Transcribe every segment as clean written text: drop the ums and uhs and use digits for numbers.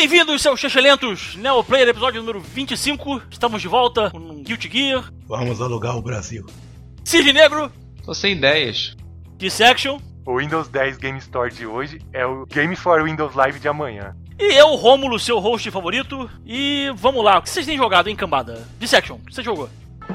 Bem-vindos, seus excelentes Neoplayer, episódio número 25. Estamos de volta com um Guilty Gear. Vamos alugar o Brasil. Cisne Negro. Tô sem ideias. Dissection. O Windows 10 Game Store de hoje é o Game for Windows Live de amanhã. E eu, Rômulo, seu host favorito. E vamos lá, o que vocês têm jogado, hein, cambada? Dissection, o que você jogou?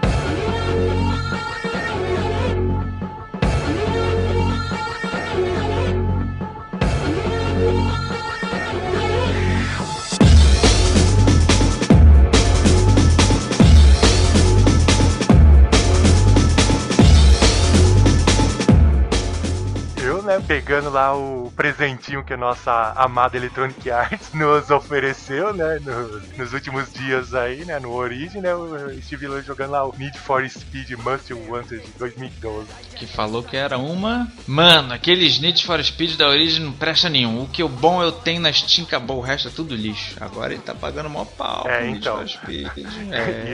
Pegando lá o presentinho que a nossa amada Electronic Arts nos ofereceu, né, nos últimos dias aí, né, no Origin, né, eu estive lá jogando lá o Need for Speed Most Wanted de 2012. Que falou que era uma... Mano, aqueles Need for Speed da Origin não presta nenhum. O que o bom eu tenho na Steam acabou, o resto é tudo lixo. Agora ele tá pagando mó pau pro então. Need for Speed. E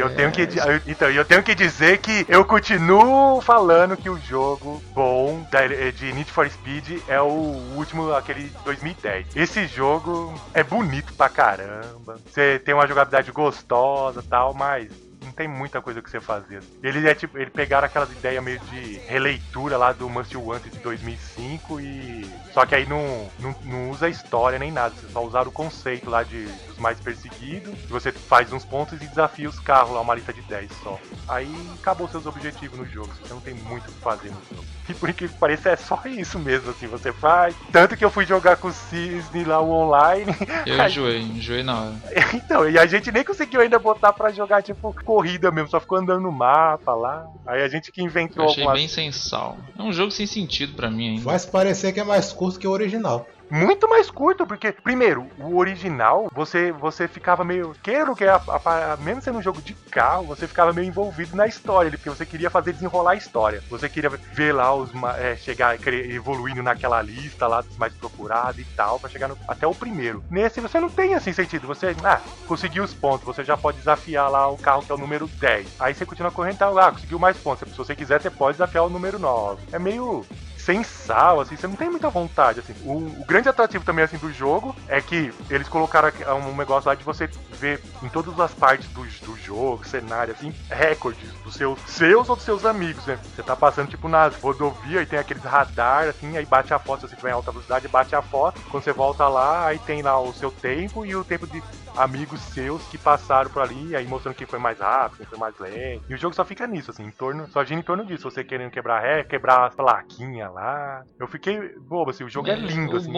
eu tenho que dizer que eu continuo falando que o jogo bom de Need for Speed é o último, aquele 2010. Esse jogo é bonito pra caramba. Você tem uma jogabilidade gostosa e tal, mas não tem muita coisa que você fazer. Ele pegaram aquelas ideias meio de releitura lá do Most Wanted de 2005 e... Só que aí não usa história nem nada. Você só usaram o conceito lá dos mais perseguidos. E você faz uns pontos e desafia os carros lá, uma lista de 10 só. Aí acabou seus objetivos no jogo. Você não tem muito o que fazer no jogo. E por incrível que pareça, é só isso mesmo, assim, você faz. Tanto que eu fui jogar com o Cisne lá, o online. Eu enjoei na hora. Então, e a gente nem conseguiu ainda botar pra jogar, tipo, corrida mesmo, só ficou andando no mapa lá. Aí a gente que inventou eu achei bem sem sal. É um jogo sem sentido pra mim ainda. Faz parecer que é mais curto que o original. Muito mais curto, porque, primeiro, o original, você ficava meio... Queira que mesmo sendo um jogo de carro, você ficava meio envolvido na história, porque você queria fazer desenrolar a história. Você queria ver lá chegar evoluindo naquela lista lá dos mais procurados e tal, pra chegar até o primeiro. Nesse você não tem assim sentido. Você, conseguiu os pontos, você já pode desafiar lá o carro que é o número 10. Aí você continua correndo, conseguiu mais pontos. Se você quiser, você pode desafiar o número 9. É meio... sem sal, assim, você não tem muita vontade, assim. O grande atrativo também, assim, do jogo é que eles colocaram um negócio lá de você ver em todas as partes do jogo, cenário, assim, recordes dos seus ou dos seus amigos, né? Você tá passando, tipo, nas rodovias e tem aqueles radar, assim, aí bate a foto, se você estiver em alta velocidade, bate a foto. Quando você volta lá, aí tem lá o seu tempo e o tempo de amigos seus que passaram por ali, aí mostrando quem foi mais rápido, quem foi mais lento. E o jogo só fica nisso, assim, só gira em torno disso. Você querendo quebrar as plaquinhas lá. Eu fiquei bobo, assim, o jogo é lindo, assim. O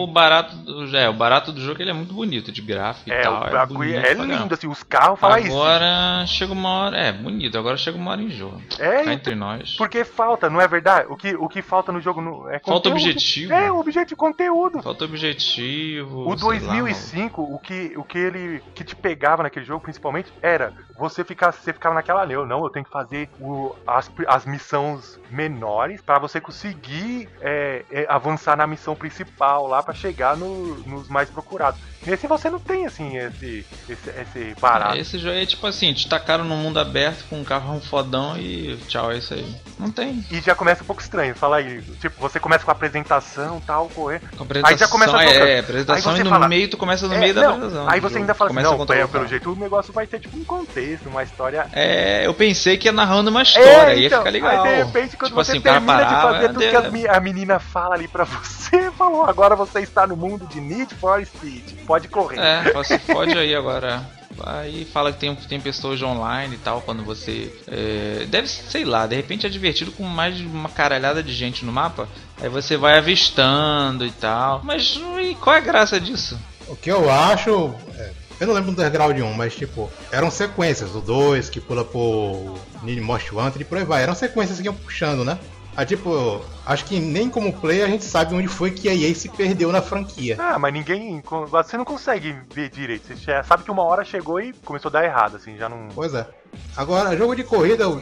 barato do jogo ele é muito bonito, de gráfico e tal. É lindo, assim, os carros falam isso. Agora chega uma hora, bonito, agora chega uma hora em jogo. Tá entre nós. Porque falta, não é verdade? O que falta no jogo é conteúdo. Falta objetivo. O objetivo, conteúdo. Falta objetivo. O 2005, o que ele que te pegava naquele jogo, principalmente, era você ficava naquela não, eu tenho que fazer as missões menores pra você conseguir avançar na missão principal lá pra chegar nos mais procurados. Nesse você não tem, assim, esse barato. Esse jogo é tipo assim, te tacaram no mundo aberto com um carro fodão e tchau, é isso aí. Não tem. E já começa um pouco estranho, fala aí. Tipo, você começa com a apresentação, tal, correr. Aí já começa a apresentação e no meio tu começa no meio da apresentação. Aí você ainda fala assim, não, pelo jeito o negócio vai ter tipo um contexto, uma história. Eu pensei que ia narrando uma história, ia ficar legal. Aí de repente, quando tipo você assim, termina de fazer tudo que a menina fala ali pra você, falou, agora você está no mundo de Need for Speed, pode correr. Você pode aí agora. Aí fala que tem pessoas online e tal, quando você... deve, sei lá, de repente é divertido com mais de uma caralhada de gente no mapa. Aí você vai avistando e tal. Mas e qual é a graça disso? O que eu acho... eu não lembro do Underground 1, mas tipo... Eram sequências, o 2 que pula por Need Most Wanted e por aí vai. Eram sequências que iam puxando, né? Aí, tipo, acho que nem como player a gente sabe onde foi que a EA se perdeu na franquia. Mas ninguém... Você não consegue ver direito. Você já sabe que uma hora chegou e começou a dar errado, assim, já não... Pois é. Agora, jogo de corrida,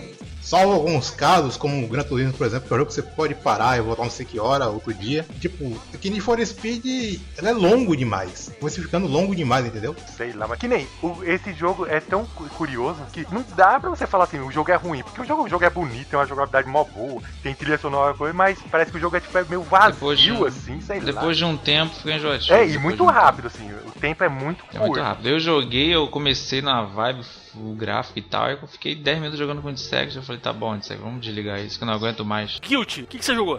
Salvo alguns casos, como o Gran Turismo, por exemplo, que é um jogo que você pode parar e voltar não sei que hora, outro dia. Tipo, que Need for Speed, ele é longo demais. Você ficando longo demais, entendeu? Sei lá, mas que nem esse jogo é tão curioso que não dá pra você falar assim, o jogo é ruim, porque o jogo é bonito, tem uma jogabilidade mó boa, tem trilha sonora, coisa, mas parece que o jogo é tipo meio vazio, assim, sei lá. Depois de um tempo fica enjoativo. E muito rápido, assim, o tempo é muito curto. É muito rápido. Eu comecei na vibe, o gráfico e tal, eu fiquei 10 minutos jogando com o Dissect, eu falei, tá bom, Dissect, vamos desligar isso, que eu não aguento mais. Guilty, o que você jogou?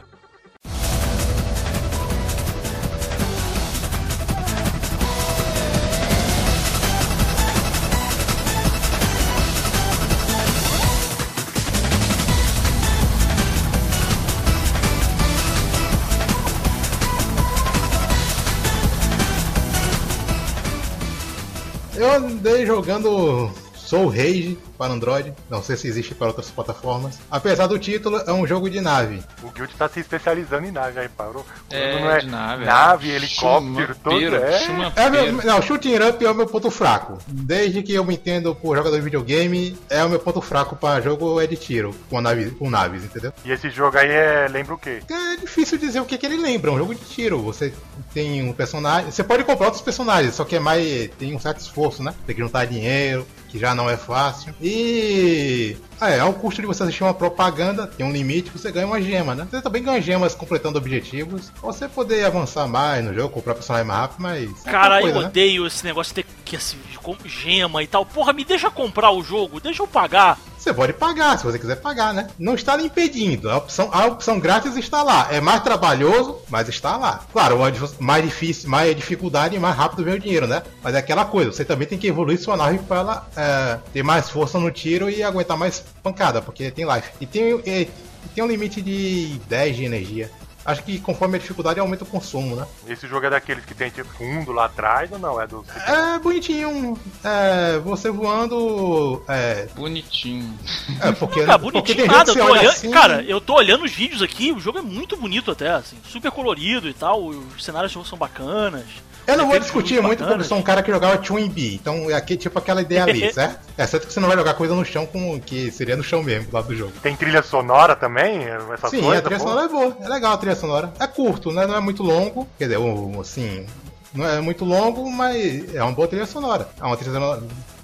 Eu andei jogando Soul Rage para Android, não sei se existe para outras plataformas. Apesar do título, é um jogo de nave. O Guild tá se especializando em nave, aí parou. É, de nave. Nave, helicóptero, tudo Não, Shooting Up é o meu ponto fraco. Desde que eu me entendo por jogador de videogame, é o meu ponto fraco para jogo é de tiro, com naves, entendeu? E esse jogo aí lembra o quê? É difícil dizer o que ele lembra, é um jogo de tiro. Você tem um personagem, você pode comprar outros personagens, só que tem um certo esforço, né? Tem que juntar dinheiro, que já não é fácil. E ao custo de você assistir uma propaganda, tem um limite, você ganha uma gema, né? Você também ganha gemas completando objetivos, pra você poder avançar mais no jogo, comprar personagem mais rápido, mas... Cara, eu odeio esse negócio de ter que assim, gema e tal. Porra, me deixa comprar o jogo, deixa eu pagar. Você pode pagar, se você quiser pagar, né? Não está lhe impedindo. A opção grátis está lá. É mais trabalhoso, mas está lá. Claro, mais difícil, mais dificuldade e mais rápido vem o dinheiro, né? Mas é aquela coisa, você também tem que evoluir sua nave para ela ter mais força no tiro e aguentar mais pancada, porque tem life. E tem um limite de 10 de energia. Acho que conforme a dificuldade aumenta o consumo, né? Esse jogo é daqueles que tem tipo fundo lá atrás ou não? É do... É bonitinho. Você voando. Bonitinho. Porque. Cara, bonitinho nada. Assim... Cara, eu tô olhando os vídeos aqui, o jogo é muito bonito até, assim, super colorido e tal, os cenários são bacanas. Eu não vou discutir muito porque eu sou um cara que jogava Twin Bee, então é aqui tipo aquela ideia ali, certo? É certo que você não vai jogar coisa no chão que seria no chão mesmo, do lado do jogo. Tem trilha sonora também? Sim, a trilha sonora é boa, é legal a trilha sonora. É curto, né? Não é muito longo, quer dizer, assim, não é muito longo, mas é uma boa trilha sonora. É uma trilha sonora,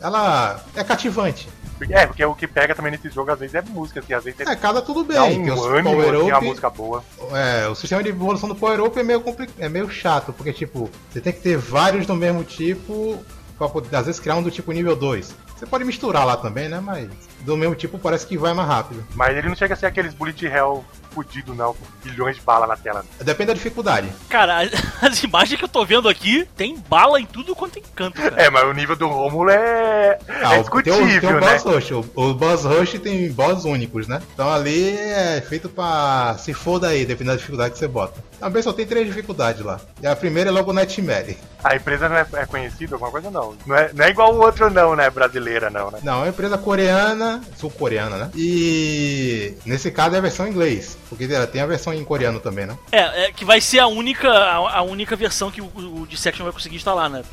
ela é cativante. Porque o que pega também nesse jogo às vezes é música, assim, às vezes cada tudo bem. Tem um ânimo, assim, uma música boa. O sistema de evolução do Power Up é meio chato, porque tipo, você tem que ter vários do mesmo tipo pra poder, às vezes, criar um do tipo nível 2. Você pode misturar lá também, né? Mas do mesmo tipo parece que vai mais rápido. Mas ele não chega a ser aqueles bullet hell fudido, não, com bilhões de balas na tela. Depende da dificuldade. Cara, as imagens que eu tô vendo aqui, tem bala em tudo quanto tem canto, cara. Mas o nível do Rômulo é discutível, tem o né? Boss Rush. O Boss Rush tem boss únicos, né? Então ali é feito pra se foda aí, dependendo da dificuldade que você bota. Também só tem 3 dificuldades lá. E a primeira é logo o Nightmare. A empresa não é conhecida, alguma coisa não. Não é igual o outro não, né? Brasileira não, né? Não, é uma empresa coreana, sul-coreana, né? E nesse caso é a versão em inglês. Porque tem a versão em coreano também, né? Que vai ser a única versão que o Dissection vai conseguir instalar, né?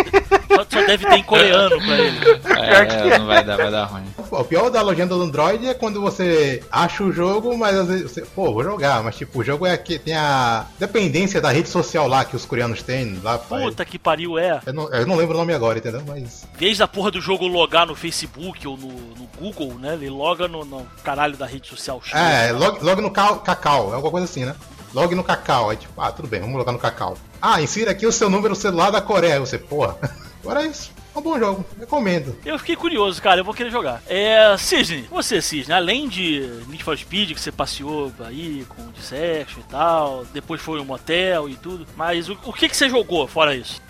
Só deve ter em coreano pra ele. Não vai dar ruim. O pior da legenda do Android é quando você acha o jogo, mas às vezes você, vou jogar, mas tipo, o jogo é que tem a dependência da rede social lá que os coreanos têm lá. Puta que pariu, Eu não lembro o nome agora, entendeu? Mas... Em vez da porra do jogo logar no Facebook ou no Google, né? Ele loga no caralho da rede social. Log no Cacau, é alguma coisa assim, né? Log no Cacau, aí tipo, tudo bem, vamos logar no Cacau. Insira aqui o seu número celular da Coreia, você, porra. Agora é isso. É um bom jogo, recomendo. Eu fiquei curioso, cara, eu vou querer jogar. Cisne, além de Need for Speed, que você passeou aí com o Dissection e tal, depois foi um motel e tudo, mas o que você jogou fora isso?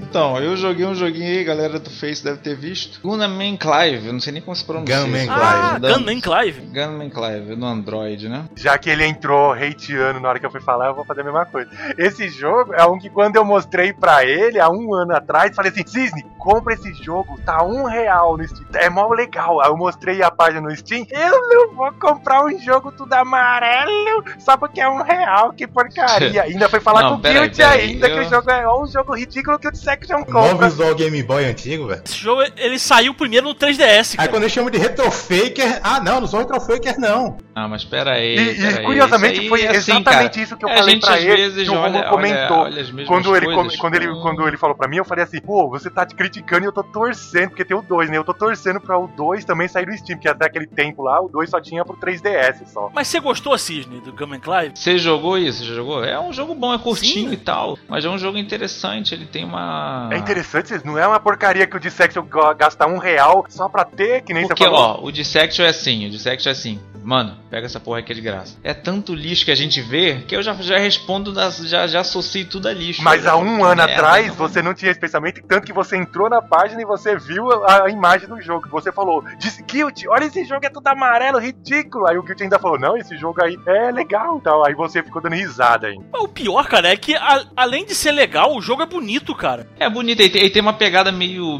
Então, eu joguei um joguinho aí, galera do Face deve ter visto. Gunman Clive, eu não sei nem como se pronuncia. Gunman Gunman Clive. Gunman Clive, no Android, né? Já que ele entrou hateando na hora que eu fui falar, eu vou fazer a mesma coisa. Esse jogo é um que quando eu mostrei pra ele, há 1 ano atrás, falei assim, Cisne, compra esse jogo, tá R$1 no Steam, é mó legal. Aí eu mostrei a página no Steam, eu não vou comprar um jogo tudo amarelo, só porque é R$1, que porcaria. Ainda foi falar Não, com o Guild ainda, que o jogo é um jogo ridículo que o Dissection Mó compra. visual Game Boy antigo, velho. Esse jogo, ele saiu primeiro no 3DS, Aí cara. quando eles chamam de retrofaker, não são retrofaker não. Ah, mas pera aí. E curiosamente isso foi aí, assim, exatamente cara, isso que eu a falei gente pra às ele, vezes que o Romulo comentou. olha as mesmas coisas. Quando ele falou pra mim, eu falei assim, pô, você tá te criticando e eu tô torcendo, porque tem o 2, né? Eu tô torcendo pra o 2 também sair do Steam, porque até aquele tempo lá, o 2 só tinha pro 3DS só. Mas você gostou, Cisne, do Gunman Clive? Você jogou isso? Você jogou? É um jogo bom, é curtinho Sim. e tal, mas é um jogo interessante, ele tem uma... É interessante, não é uma porcaria que o Dissection gasta R$1 só pra ter, que nem Porque, você falou. ó, o Dissection é assim, mano, pega essa porra aqui de graça. É tanto lixo que a gente vê, que eu já respondo, já associo tudo a lixo. Mas há 1 ano merda, atrás, não. você não tinha esse pensamento, tanto que você entrou na página e você viu a imagem do jogo. Você falou, Guild, olha esse jogo, é tudo amarelo, ridículo. Aí o Guild ainda falou, não, esse jogo aí é legal e tal. Aí você ficou dando risada ainda. O pior, cara, é que além de ser legal, o jogo é bonito, cara. É bonito, ele tem uma pegada meio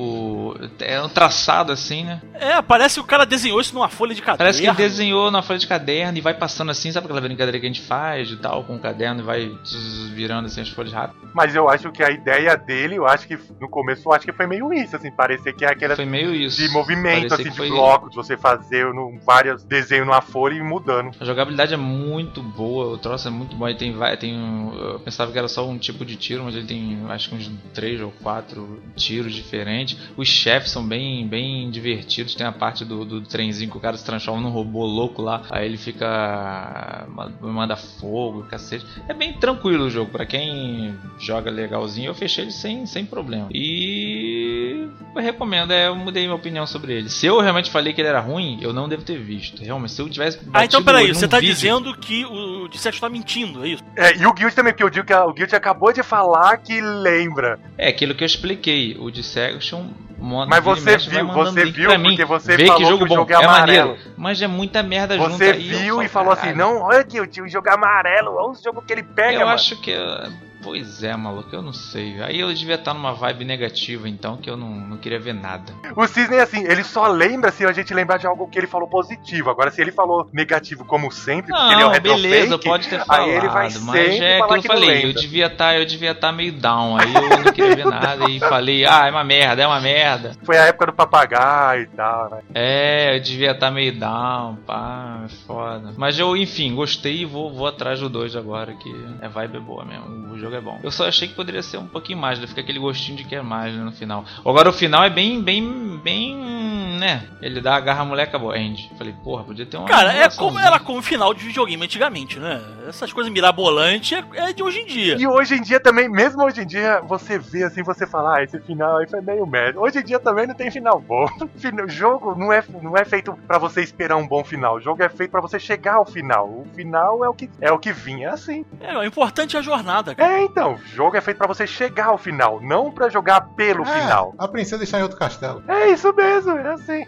é um traçado assim, né? É, parece que o cara desenhou isso numa folha de caderno. Parece que ele desenhou na folha de caderno e vai passando assim, sabe aquela brincadeira que a gente faz e tal, com o caderno e vai virando assim as folhas rápido? Mas eu acho que a ideia dele, eu acho que no começo, eu acho que foi meio isso, assim, parecer que é aquela Foi meio isso. de movimento, Parecia assim, que de foi... bloco, de você fazer vários desenhos numa folha e ir mudando. A jogabilidade é muito boa, o troço é muito bom, ele tem eu pensava que era só um tipo de tiro, mas ele tem acho que uns 3 ou 4 tiros diferentes. Os chefes são bem divertidos, tem a parte do trenzinho que o cara se transforma num robô louco lá, aí ele fica... manda fogo, cacete. É bem tranquilo o jogo, pra quem joga legalzinho, eu fechei ele sem problema. E eu recomendo, eu mudei minha opinião sobre ele. Se eu realmente falei que ele era ruim, eu não devo ter visto. Realmente, se eu tivesse batido então peraí, num você tá vídeo... dizendo que o Dissection tá mentindo, é isso? É, e o Guild também, porque eu digo que o Guild acabou de falar que lembra. É aquilo que eu expliquei, o Dissection... Mas você viu, porque você vê falou que o jogo é amarelo. maneiro, mas é muita merda junto. Você viu e falou assim, não, olha aqui, o jogo amarelo, olha o jogo que ele pega, eu mano. acho que... Pois é, maluco, eu não sei. Aí eu devia estar numa vibe negativa, então, que eu não queria ver nada. O Cisne é assim, ele só lembra se a gente lembrar de algo que ele falou positivo. Agora, se ele falou negativo como sempre, porque ele é o retrofake, beleza, pode ter falado, aí ele vai mas sempre é falar aquilo que que eu falei, não eu devia estar meio down, aí eu não queria ver nada e falei, é uma merda. Foi a época do papagaio e tal, né? É, eu devia estar meio down, pá, foda. Mas eu, enfim, gostei e vou atrás do 2 agora, que é vibe boa mesmo, o jogo é bom. Eu só achei que poderia ser um pouquinho mais, fica aquele gostinho de quer mais, né, no final. Agora o final é bem, né? Ele agarra a mulher, acabou, end. Falei, porra, podia ter uma... Cara, era como final de videogame antigamente, né? Essas coisas mirabolantes é de hoje em dia. E hoje em dia também, mesmo hoje em dia, você vê assim, você fala, esse final aí foi meio merda. Hoje em dia também não tem final bom. O jogo não é feito pra você esperar um bom final. O jogo é feito pra você chegar ao final. O final é o que vinha, é assim. O importante é a jornada, cara. Então, o jogo é feito pra você chegar ao final, não pra jogar pelo final. A princesa está em outro castelo. É isso mesmo, é assim.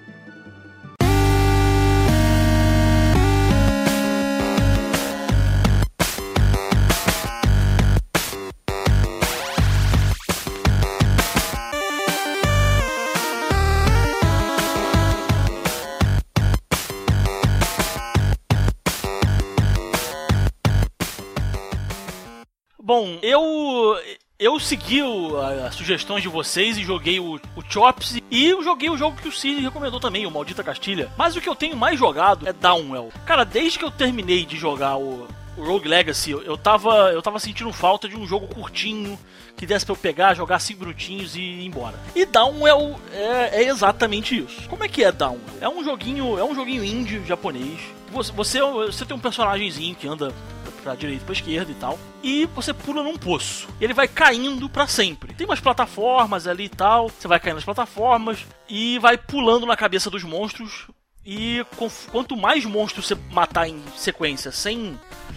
Bom, eu segui as sugestões de vocês e joguei o Chops e eu joguei o jogo que o Cid recomendou também, o Maldita Castilha. Mas o que eu tenho mais jogado é Downwell. Cara, desde que eu terminei de jogar o Rogue Legacy, eu tava sentindo falta de um jogo curtinho que desse pra eu pegar, jogar 5 minutinhos e ir embora. E Downwell é exatamente isso. Como é que é Downwell? É um joguinho indie japonês. Você tem um personagemzinho que anda pra direita e pra esquerda e tal, e você pula num poço. Ele vai caindo pra sempre. Tem umas plataformas ali e tal, você vai caindo nas plataformas e vai pulando na cabeça dos monstros. E quanto mais monstros você matar em sequência sem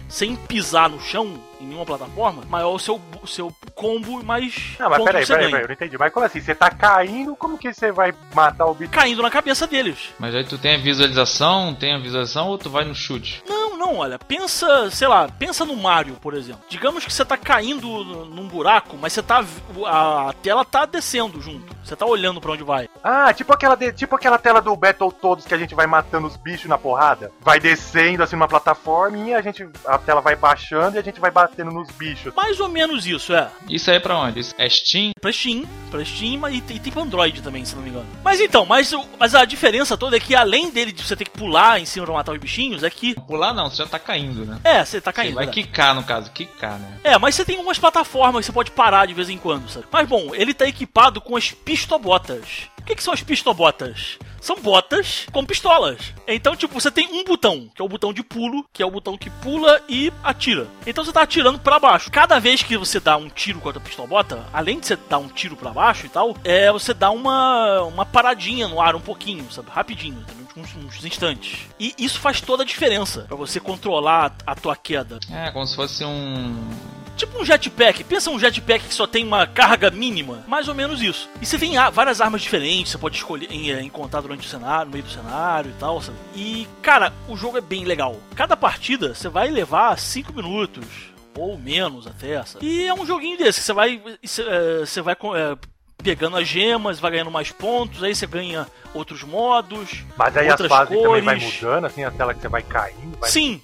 sem pisar no chão em nenhuma plataforma, maior o seu combo e mais. Não, mas pontos peraí, ganha. eu não entendi. Mas como assim? Você tá caindo, como que você vai matar o bicho? Caindo na cabeça deles. Mas aí tu tem a visualização ou tu vai no chute? Não, olha, pensa, sei lá, pensa no Mario, por exemplo. Digamos que você tá caindo num buraco, mas você tá. A tela tá descendo junto. Você tá olhando pra onde vai. Ah, tipo aquela tela do Battletoads que a gente vai matando os bichos na porrada. Vai descendo assim numa plataforma e a tela vai baixando e a gente vai batendo nos bichos. Mais ou menos isso, é. Isso aí é pra onde? Isso é Steam? Pra Steam e tem pra Android também, se não me engano. Mas então, mas a diferença toda é que além dele de você ter que pular em cima pra matar os bichinhos, é que... Pular não, você já tá caindo, né? É, você tá caindo. Você vai quicar, no caso, né? É, mas você tem umas plataformas que você pode parar de vez em quando, sabe? Mas bom, ele tá equipado com as pistobotas. O que são as pistobotas? São botas com pistolas. Então, tipo, você tem um botão, que é o botão de pulo, que é o botão que pula e atira. Então você tá atirando pra baixo. Cada vez que você dá um tiro com a pistolbota, além de você dar um tiro pra baixo e tal, você dá uma paradinha no ar um pouquinho, sabe? Rapidinho, uns instantes. E isso faz toda a diferença pra você controlar a tua queda. É, como se fosse tipo um jetpack. Pensa um jetpack que só tem uma carga mínima. Mais ou menos isso. E você tem várias armas diferentes. Você pode escolher encontrar durante o cenário, no meio do cenário e tal, sabe? E, cara, o jogo é bem legal. Cada partida você vai levar 5 minutos. Ou menos até, sabe? E é um joguinho desse. Você vai pegando as gemas, vai ganhando mais pontos. Aí você ganha outros modos. Mas aí as outras fases cores. também vai mudando, assim, a tela que você vai caindo. Sim.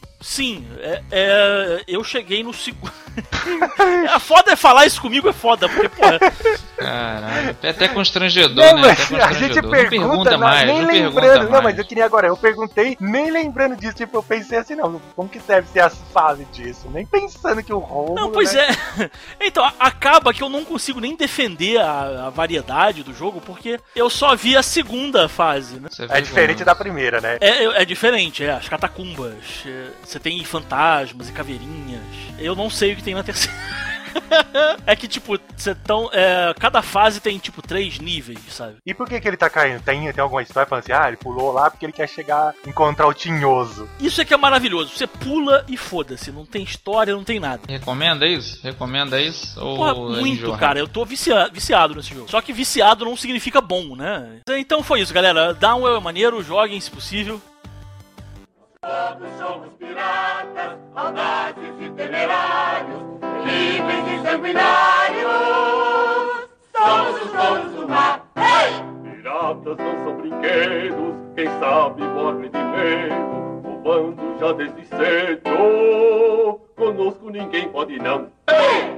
Eu cheguei no segundo. A foda é falar isso comigo, é foda, porque, porra. Caralho, é até constrangedor, não, né? Até constrangedor. A gente pergunta mais, nem lembrando. Não, mas eu queria agora, eu perguntei, nem lembrando disso, tipo, eu pensei assim, não, como que deve ser as fases disso? Nem pensando que o Romulo... Não, pois é. Então, acaba que eu não consigo nem defender a variedade do jogo, porque eu só vi a segunda fase, né? É diferente da primeira, né? É diferente, as catacumbas. Você tem fantasmas e caveirinhas. Eu não sei o que tem na terceira. É que, tipo, cada fase tem, tipo, 3 níveis, sabe? E por que ele tá caindo? Tem alguma história falando assim, ele pulou lá porque ele quer encontrar o Tinhoso. Isso é que é maravilhoso. Você pula e foda-se. Não tem história, não tem nada. Recomenda isso? Ou porra, muito, cara. Eu tô viciado nesse jogo. Só que viciado não significa bom, né? Então foi isso, galera. Downwell é maneiro, joguem se possível. Todos somos piratas, audazes e temerários, livres e sanguinários. Somos os donos do mar. Hey! Piratas não são brinquedos, quem sabe morre de medo, roubando já desde cedo. Conosco ninguém pode não. Hey!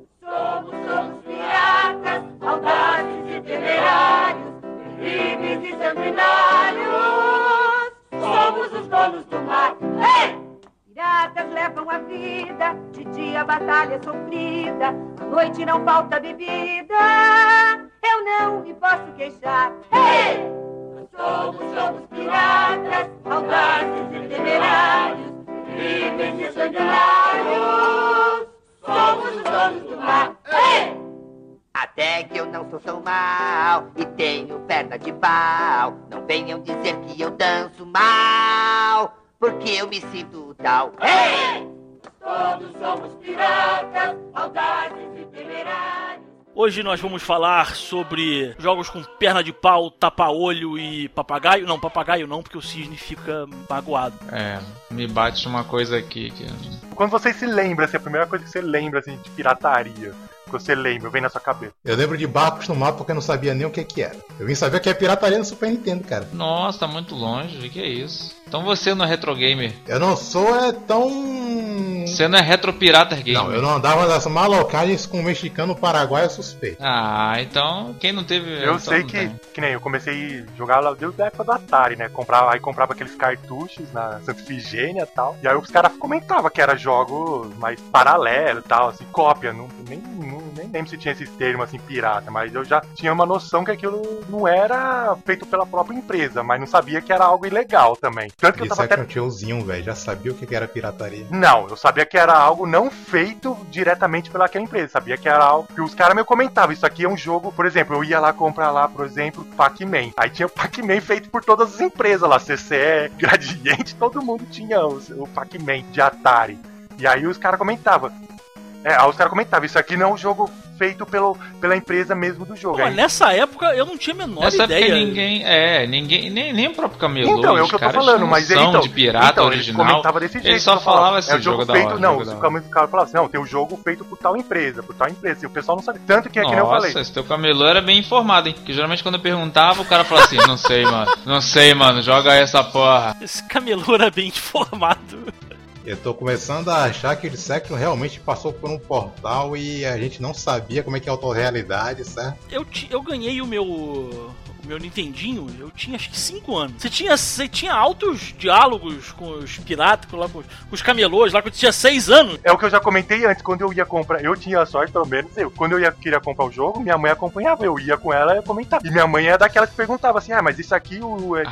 Somos piratas, audazes e temerários, livres e sanguinários. Somos os donos do mar. Hey! Piratas levam a vida, de dia a batalha é sofrida, à noite não falta bebida. Eu não me posso queixar. Hey! Somos piratas, audazes e temerários, livres e sanguinários. Somos os donos do mar. Hey! Até que eu não sou tão mal e tenho perna de pau. Não venham dizer que eu danço mal, porque eu me sinto tal. Hey! Todos somos piratas, audazes e temerários. Hoje nós vamos falar sobre jogos com perna de pau, tapa-olho e papagaio. Não, papagaio não, porque o cisne fica magoado. Me bate uma coisa aqui que... Quando você se lembra, assim, a primeira coisa que você lembra, assim, de pirataria, que você lembra, vem na sua cabeça. Eu lembro de barcos no mapa porque eu não sabia nem o que era. Eu vim saber o que é pirataria no Super Nintendo, cara. Nossa, tá muito longe, que é isso? Então você não é retro gamer? Eu não sou tão... Você não é retro pirata gamer? Não, eu não andava das malocagens com o mexicano paraguaio suspeito. Então quem não teve... Eu sei que nem eu comecei a jogar lá desde a época do Atari, né? Comprava aqueles cartuchos na Santa Ifigênia e tal. E aí os caras comentavam que era jogos mais paralelo e tal, assim, cópia. Nem lembro se tinha esse termo assim, pirata, mas eu já tinha uma noção que aquilo não era feito pela própria empresa, mas não sabia que era algo ilegal também. Tanto que eu tava até um tiozinho, velho, já sabia o que era pirataria. Não, eu sabia que era algo não feito diretamente pelaquela empresa, sabia que era algo que os caras me comentavam, isso aqui é um jogo, por exemplo, eu ia lá comprar lá, por exemplo, Pac-Man. Aí tinha o Pac-Man feito por todas as empresas lá, CCE, Gradiente, todo mundo tinha o Pac-Man de Atari. E aí os caras comentavam. Aí os caras comentavam, isso aqui não é um jogo feito pela empresa mesmo do jogo. Pô, nessa época eu não tinha a menor ideia. Ninguém, nem o próprio Camelô. Então, é o que eu tô falando, mas ele de pirata original. Ele comentava desse jeito. Ele só falava assim, o jogo feito, o cara falava assim, não, tem um jogo feito por tal empresa, E o pessoal não sabia. Tanto que é que nem eu falei. Nossa, esse teu Camelô era bem informado, hein? Porque geralmente quando eu perguntava, o cara falava assim, não sei, mano, joga essa porra. Esse Camelô era bem informado. Eu tô começando a achar que o Dissection realmente passou por um portal e a gente não sabia como é que é a autorrealidade, certo? Eu ganhei o meu Nintendinho, eu tinha acho que 5 anos. Você tinha altos diálogos com os piratas, com os camelôs, lá quando tinha 6 anos. É o que eu já comentei antes, quando eu ia comprar, eu tinha a sorte, pelo menos quando eu queria comprar o jogo, minha mãe acompanhava, eu ia com ela e comentava. E minha mãe é daquela que perguntava assim, mas isso aqui é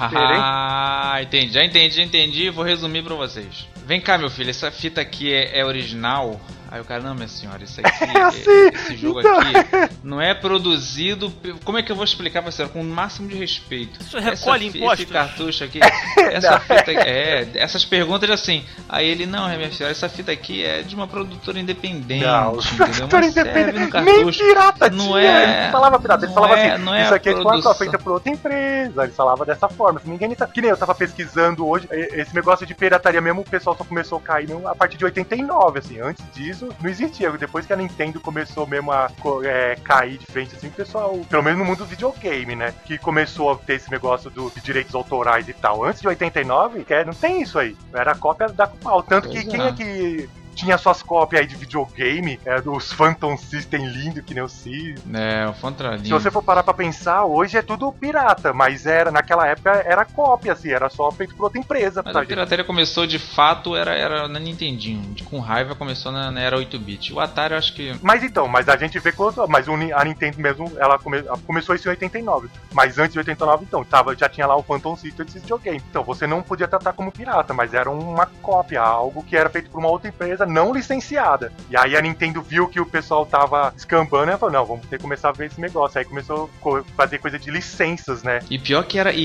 diferente? Já entendi, vou resumir pra vocês. Vem cá, meu filho, essa fita aqui é original? Aí o cara, não, minha senhora, isso aqui, esse jogo aqui não é produzido... Como é que eu vou explicar pra você? Com o máximo de respeito. Isso recolhe impostos. Esse cartucho aqui, essa fita aqui, essas perguntas assim. Aí ele, não, minha senhora, essa fita aqui é de uma produtora independente, entendeu? Produtora independente, nem pirata não tinha. É, ele falava pirata, ele falava assim, não é isso aqui produção. é feita por outra empresa. Ele falava dessa forma, assim, ninguém que nem eu tava pesquisando hoje, esse negócio de pirataria mesmo, o pessoal só começou a cair a partir de 89, assim, antes disso não existia. Depois que a Nintendo começou mesmo a cair de frente, assim, o pessoal, pelo menos no mundo do videogame, né, que começou a ter esse negócio de direitos autorais e tal. Antes de 89, não tem isso aí. Era cópia da pau. Tanto que quem é que tinha suas cópias aí de videogame, dos Phantom System lindo, que nem o Cid. O Phantom lindo. Se você for parar pra pensar, hoje é tudo pirata, mas naquela época era cópia, assim, era só feito por outra empresa. Mas a pirataria começou de fato, era na Nintendinho. Com raiva começou na era 8-bit. O Atari eu acho que... Mas a gente vê quando... Mas a Nintendo mesmo, ela começou isso em 89. Mas antes de 89, então, já tinha lá o Phantom System desse videogame. Então, você não podia tratar como pirata, mas era uma cópia, algo que era feito por uma outra empresa não licenciada. E aí a Nintendo viu que o pessoal tava escambando e ela falou, não, vamos ter que começar a ver esse negócio. Aí começou a fazer coisa de licenças, né? E pior que era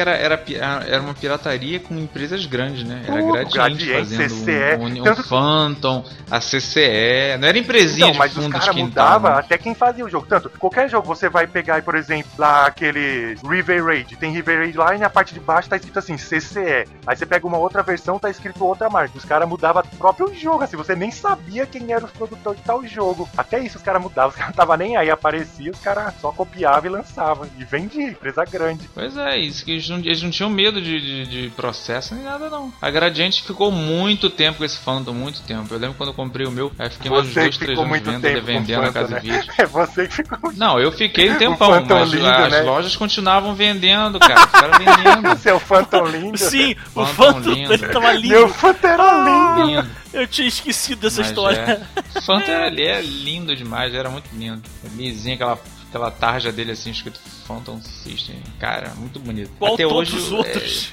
uma pirataria com empresas grandes, né? Era Gradiente fazendo CCE, o Phantom, a CCE, não era empresinha de mas fundo os de caras quintal. Mudava até quem fazia o jogo. Tanto, qualquer jogo você vai pegar, por exemplo, lá aquele River Raid, tem River Raid lá e na parte de baixo tá escrito assim, CCE. Aí você pega uma outra versão, tá escrito outra marca. Os caras mudavam o próprio jogo, assim, você nem sabia quem era os produtores de tal jogo. Até isso os caras mudavam, os caras não estavam nem aí, aparecia, os caras só copiavam e lançavam. E vendia, empresa grande. Pois é, isso que eles não tinham medo de processo nem nada não. A Gradiente ficou muito tempo com esse Phantom, muito tempo. Eu lembro quando eu comprei o meu, aí fiquei mais uns 2, 3 anos vendendo na casa de vídeo. É você que ficou... Não, eu fiquei um tempão, mas lindo, as lojas continuavam vendendo, cara. Ficaram vendendo. Seu Phantom lindo. Sim, o Phantom ele tava lindo. Meu Phantom era lindo. Eu tinha esquecido dessa história. Phantom é lindo demais, era muito lindo. Lisinho, aquela tarja dele assim, escrito Phantom System. Cara, muito bonito. Qual até todos hoje, os outros?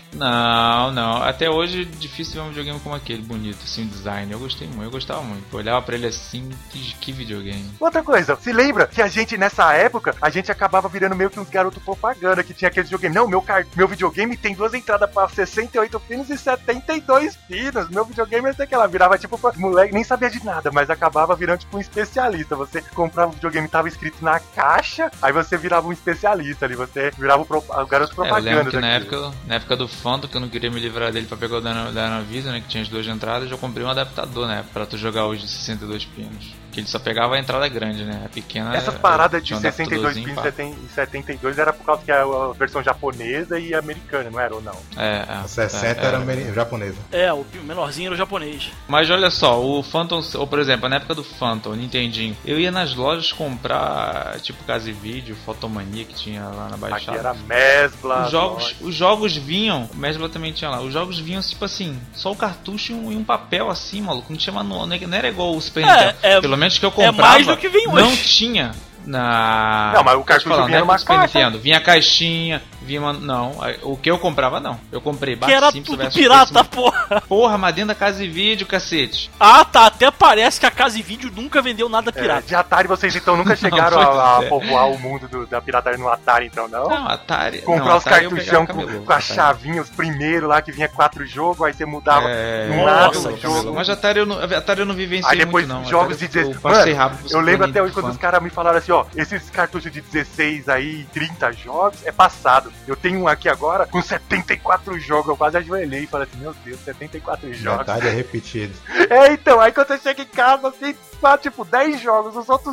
Não. Até hoje é difícil ver um videogame como aquele, bonito, assim, o design. Eu gostava muito. Eu olhava pra ele assim, que videogame. Outra coisa, se lembra que a gente, nessa época, a gente acabava virando meio que uns garotos propaganda, que tinha aquele videogame. Não, meu videogame tem 2 entradas pra 68 pinos e 72 pinos. Meu videogame é aquela, virava tipo, moleque, nem sabia de nada, mas acabava virando tipo um especialista. Você comprava o videogame, tava escrito na caixa, aí você virava um especialista ali, você virava o garoto propaganda. Eu lembro que na época do Phantom, que eu não queria me livrar dele pra pegar o Dynavision, né, que tinha as 2 entradas, eu comprei um adaptador, né, pra tu jogar os de 62 pinos. Que ele só pegava a entrada grande, né? A pequena. Essas paradas de 62 pinos e 72 era por causa que era a versão japonesa e americana, não era ou não? A 60 era japonesa. O menorzinho era o japonês. Mas olha só, o Phantom, ou por exemplo, na época do Phantom, Nintendinho, eu ia nas lojas comprar, tipo Casa e Vídeo, Fotomania que tinha lá na Baixada. Aqui era Mesbla. Os jogos vinham, Mesbla também tinha lá, os jogos vinham tipo assim, só o cartucho e um papel assim, maluco, não tinha manual, não era igual o Super Nintendo. Pelo menos que eu comprava, mais do que vem hoje. Não tinha Não, mas o cartucho vinha numa caixa. Vinha a caixinha, Não, o que eu comprava não. Eu comprei Que era Simpsons tudo versus pirata, Space porra. Porra, mas dentro da casa de vídeo, cacete. Ah, tá. Até parece que a Casa e Vídeo nunca vendeu nada pirata. De Atari vocês então nunca chegaram pois a é. povoar o mundo da pirataria no Atari, então, não? Não, Atari. Comprar não, os Atari eu cartuchão pegava com a Atari. chavinha, os primeiros lá que vinha 4 jogos, aí você mudava É, nada nossa, no que jogo. Mas Atari eu não vivenciei Aí depois muito, não. jogos Atari de 16. eu passei Mano, rápido, eu lembro até hoje Super quando os caras me falaram assim, ó, esses cartuchos de 16 aí, 30 jogos, é passado. Eu tenho um aqui agora com 74 jogos, eu quase ajoelhei e falei assim, meu Deus, 74 jogos. Detalhe é repetido. Então, aí quando você chega em casa, assim, tipo 10 jogos, os outros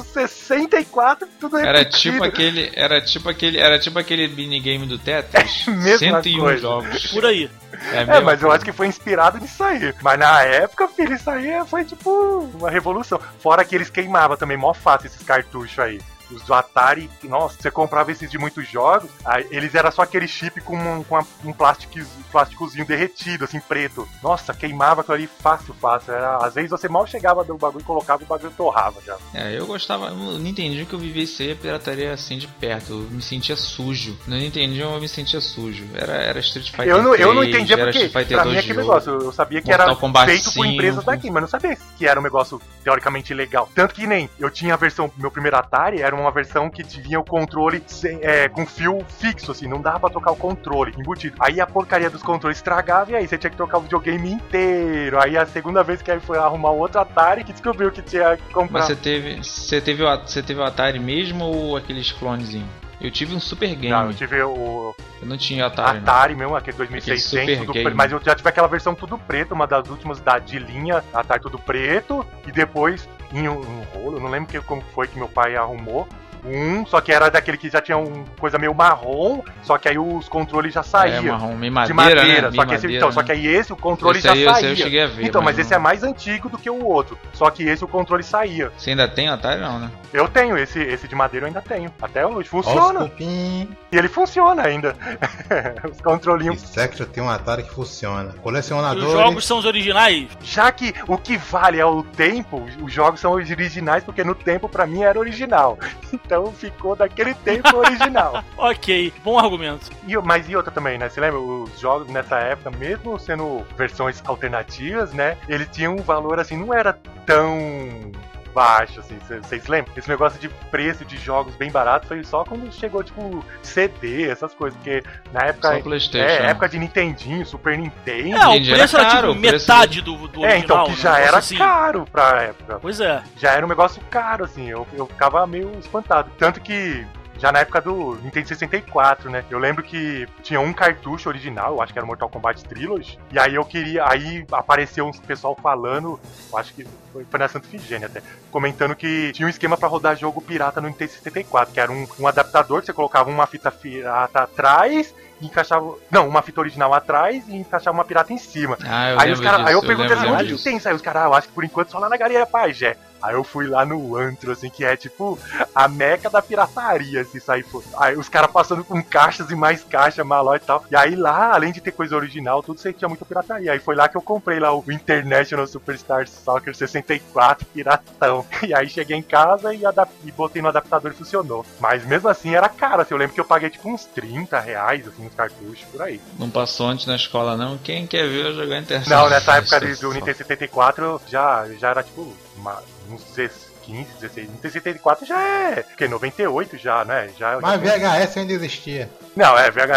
64, tudo Era repetido. tipo aquele minigame do Tetris. Mesma 101 coisa. jogos. Por aí. É, a É, mesma mas eu coisa. acho que foi inspirado nisso aí. Mas na época, filho, isso aí foi tipo uma revolução. Fora que eles queimavam também, mó fácil esses cartuchos aí. Os do Atari, nossa, você comprava esses de muitos jogos, aí eles era só aquele chip com um plásticozinho derretido, assim, preto. Nossa, queimava aquilo ali fácil. Às vezes você mal chegava do bagulho e colocava, o bagulho torrava já. É, eu gostava. No Nintendinho que eu vivenciei a pirataria assim de perto. Eu me sentia sujo. No Nintendinho eu me sentia sujo. Era Street Fighter Eu não 3, entendia era porque, Street Fighter pra mim, 2 aquele jogo. negócio, eu sabia que Mortal era Kombat feito por 5. empresas daqui, mas não sabia que era um negócio teoricamente legal. Tanto que nem, eu tinha a versão, meu primeiro Atari era uma versão que vinha o controle com fio fixo, assim, não dava pra trocar o controle embutido. Aí a porcaria dos controles estragava e aí você tinha que trocar o videogame inteiro. Aí a segunda vez que aí foi arrumar o outro Atari que descobriu que tinha que comprar. Mas você teve o Atari mesmo ou aqueles clonezinhos? Eu tive um Super Game. Não, eu tive o Eu não tinha Atari, Atari mesmo, aquele 2600, Aquele tudo Super Game. mas eu já tive aquela versão tudo preto, uma das últimas de linha, Atari tudo preto, e depois em um rolo, eu não lembro como foi que meu pai arrumou. Só que era daquele que já tinha uma coisa meio marrom, só que aí os controles já saíam. É, marrom, meio de madeira, madeira, né? só Meio que esse, madeira, então, né? só que aí esse o controle Esse já aí eu saía. cheguei a ver, então, mas mas esse não- é mais antigo do que o outro. Só que esse o controle saía. Você ainda tem Atari, não, né? Eu tenho esse de madeira, eu ainda tenho. Até hoje Olha os funciona. cupim. E ele funciona ainda. Os controlinhos. Isso é que já tem um Atari que funciona. E os Colecionadores. jogos são os originais? Já que o que vale é o tempo, os jogos são originais, porque no tempo pra mim era original. Então ficou daquele tempo original. Ok, bom argumento. Mas e outra também, né? Você lembra? Os jogos nessa época, mesmo sendo versões alternativas, né? Eles tinham um valor assim, não era tão baixo, assim, vocês lembram? Esse negócio de preço de jogos bem barato foi só quando chegou, tipo, CD, essas coisas, porque na época... Só PlayStation. época de Nintendinho, Super Nintendo... É, o Entendi, preço era era caro, tipo o preço- metade do original. então, que né? já Um negócio era assim. caro pra época. Pois é. Já era um negócio caro, assim, eu ficava meio espantado. Tanto que, já na época do Nintendo 64, né, eu lembro que tinha um cartucho original, eu acho que era o Mortal Kombat Trilogy, e aí aí apareceu uns pessoal falando, eu acho que foi na Santa Ifigênia até, comentando que tinha um esquema pra rodar jogo pirata no Nintendo 64, que era um adaptador que você colocava uma fita pirata atrás e encaixava... Não, uma fita original atrás e encaixava uma pirata em cima. Ah, eu Aí os lembro caras, disso, aí eu eu perguntei lembro assim, onde disso. que tem isso? Aí os caras, eu acho que por enquanto só lá na Galeria Pajé. Aí eu fui lá no antro, assim, que é tipo a meca da pirataria, assim, sair for. Aí os caras passando com caixas e mais caixas, malote e tal. E aí lá, além de ter coisa original, tudo você tinha muita pirataria. Aí foi lá que eu comprei lá o International Superstar Soccer 64 piratão. E aí cheguei em casa e botei no adaptador e funcionou. Mas mesmo assim era caro, assim, eu lembro que eu paguei tipo uns R$30, assim, nos cartuchos, por aí. Não passou antes na escola, não? Quem quer ver eu jogar Internacional? Não, nessa época do Nintendo 74 já era tipo uns 15, 16. Nintendo 74 já é. Porque 98 já, né? Mas VHS ainda existia. Não,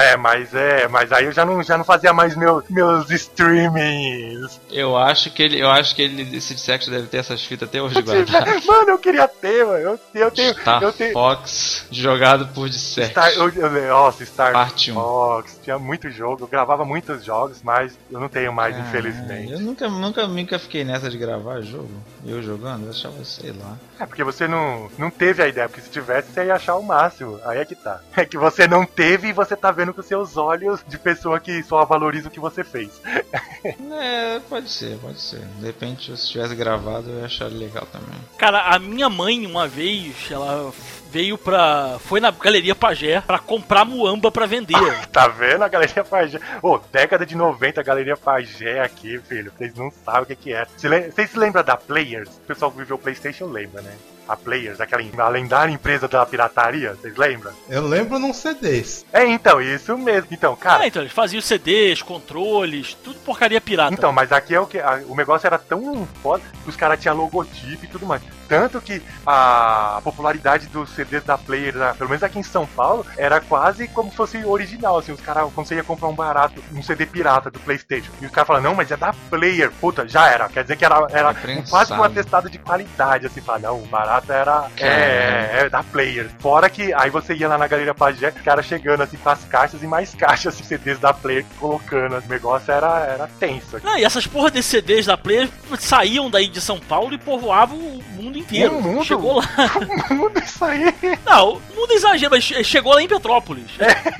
mas aí eu já não fazia mais meus streamings. Eu acho que ele esse sexo deve ter essas fitas até hoje guardadas. Mano, eu queria ter, mano. Eu tenho. Star eu tenho. Fox jogado por Dissex. Nossa, Star Parte 1. Fox. Tinha muito jogo. Eu gravava muitos jogos, mas eu não tenho mais, infelizmente. Eu nunca fiquei nessa de gravar jogo. Eu jogando, eu achava, sei lá. É porque você não teve a ideia, porque se tivesse, você ia achar o máximo. Aí é que tá. É que você não teve e você tá vendo com seus olhos de pessoa que só valoriza o que você fez. É, pode ser. De repente, se tivesse gravado, eu ia achar legal também. Cara, a minha mãe, uma vez, ela foi na Galeria Pajé pra comprar muamba pra vender. Tá vendo a Galeria Pajé? Década de 90, a Galeria Pajé aqui, filho. Vocês não sabem o que é. Vocês se lembram da Players? O pessoal que viveu o PlayStation lembra, né? a Players, a lendária empresa da pirataria, vocês lembram? Eu lembro num CDs. Então, isso mesmo. Então, cara... Então, eles faziam CDs, controles, tudo porcaria pirata. Então, mas aqui é o que... O negócio era tão foda que os caras tinham logotipo e tudo mais. Tanto que a popularidade dos CDs da Players, pelo menos aqui em São Paulo, era quase como se fosse original, assim. Os caras, quando você ia comprar um CD pirata do PlayStation, e os caras falavam, não, mas é da Player. Puta, já era. Quer dizer que era quase um atestado de qualidade, assim. Fala, não, o barato era... É da Player. Fora que aí você ia lá na Galeria Pajé, os caras chegando assim com as caixas e mais caixas de CDs da Player colocando. O negócio era tenso. Não, e essas porra desses CDs da Player saíam daí de São Paulo e povoavam o mundo inteiro. O mundo? Chegou lá. O mundo, isso aí. Não, o mundo exagero, mas chegou lá em Petrópolis.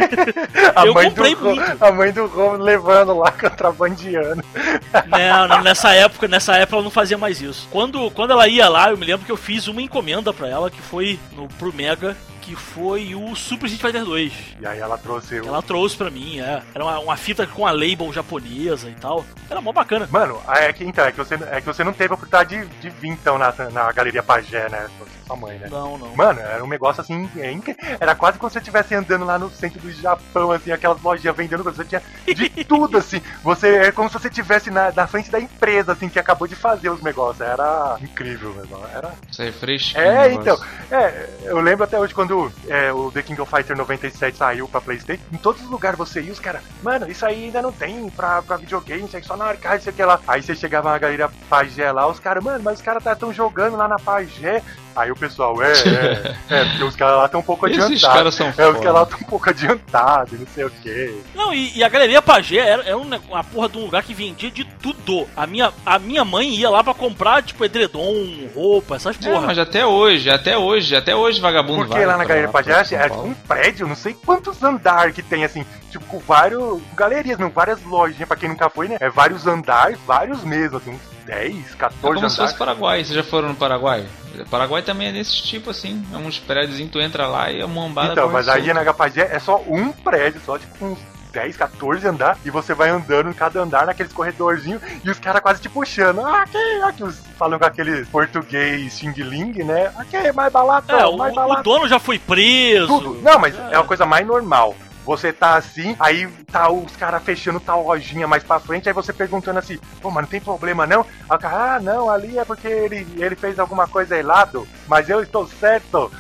Eu comprei muito. A mãe do Romulo levando lá, contrabandeando. Não, nessa época ela não fazia mais isso. Quando ela ia lá, eu me lembro que eu fiz uma encomenda pra ela, que foi pro Mega, que foi o Super Street Fighter 2. E aí ela trouxe Ela trouxe pra mim, Era uma fita com a label japonesa e tal. Era mó bacana. Mano, é que você não teve a oportunidade de vir, então, na Galeria Pajé, né? Sua mãe, né? Não. Mano, era um negócio assim, era quase como se você estivesse andando lá no centro do Japão, assim, aquelas lojinhas vendendo coisas, você tinha de tudo, assim. É como se você estivesse na frente da empresa, assim, que acabou de fazer os negócios. Era incrível, mesmo. Isso aí, fresquinho. Então. Eu lembro até hoje quando o The King of Fighter 97 saiu pra PlayStation, em todos os lugares você ia, os caras, mano, isso aí ainda não tem pra videogame, isso aí só na arcade, isso aqui lá. Aí você chegava na Galeria Pajé lá, os caras, mano, mas os caras tão jogando lá na Pajé. Aí o pessoal, porque os caras lá estão um pouco adiantados. Esses caras são foda. Os caras lá estão um pouco adiantados, não sei o quê. Não, e a Galeria Pajé era uma porra de um lugar que vendia de tudo. A minha mãe ia lá pra comprar, tipo, edredom, roupa, essas porra. Mas até hoje, vagabundo. Porque lá na Galeria Pajé é tipo um prédio, não sei quantos andares que tem, assim, tipo, com vários galerias, mesmo, várias lojas, pra quem nunca foi, né? Vários andares, vários mesmo, assim, uns 10, 14 como andares. Se fosse Paraguai. Vocês já foram no Paraguai? O Paraguai também é desse tipo, assim. É uns prédios, tu entra lá e é uma ambada. Então, mas aí na Pajé é só um prédio, só tipo uns 10, 14 andar, e você vai andando em cada andar naqueles corredorzinhos, e os caras quase te puxando. Aqui, falam com aquele português xing-ling, né? Aqui, mais barato, mais barato. O dono já foi preso. Tudo. Não, mas é uma coisa mais normal. Você tá assim, aí tá os caras fechando tal lojinha mais pra frente, aí você perguntando assim, pô, mas não tem problema não? Aí o cara, não, ali é porque ele fez alguma coisa errado, mas eu estou certo.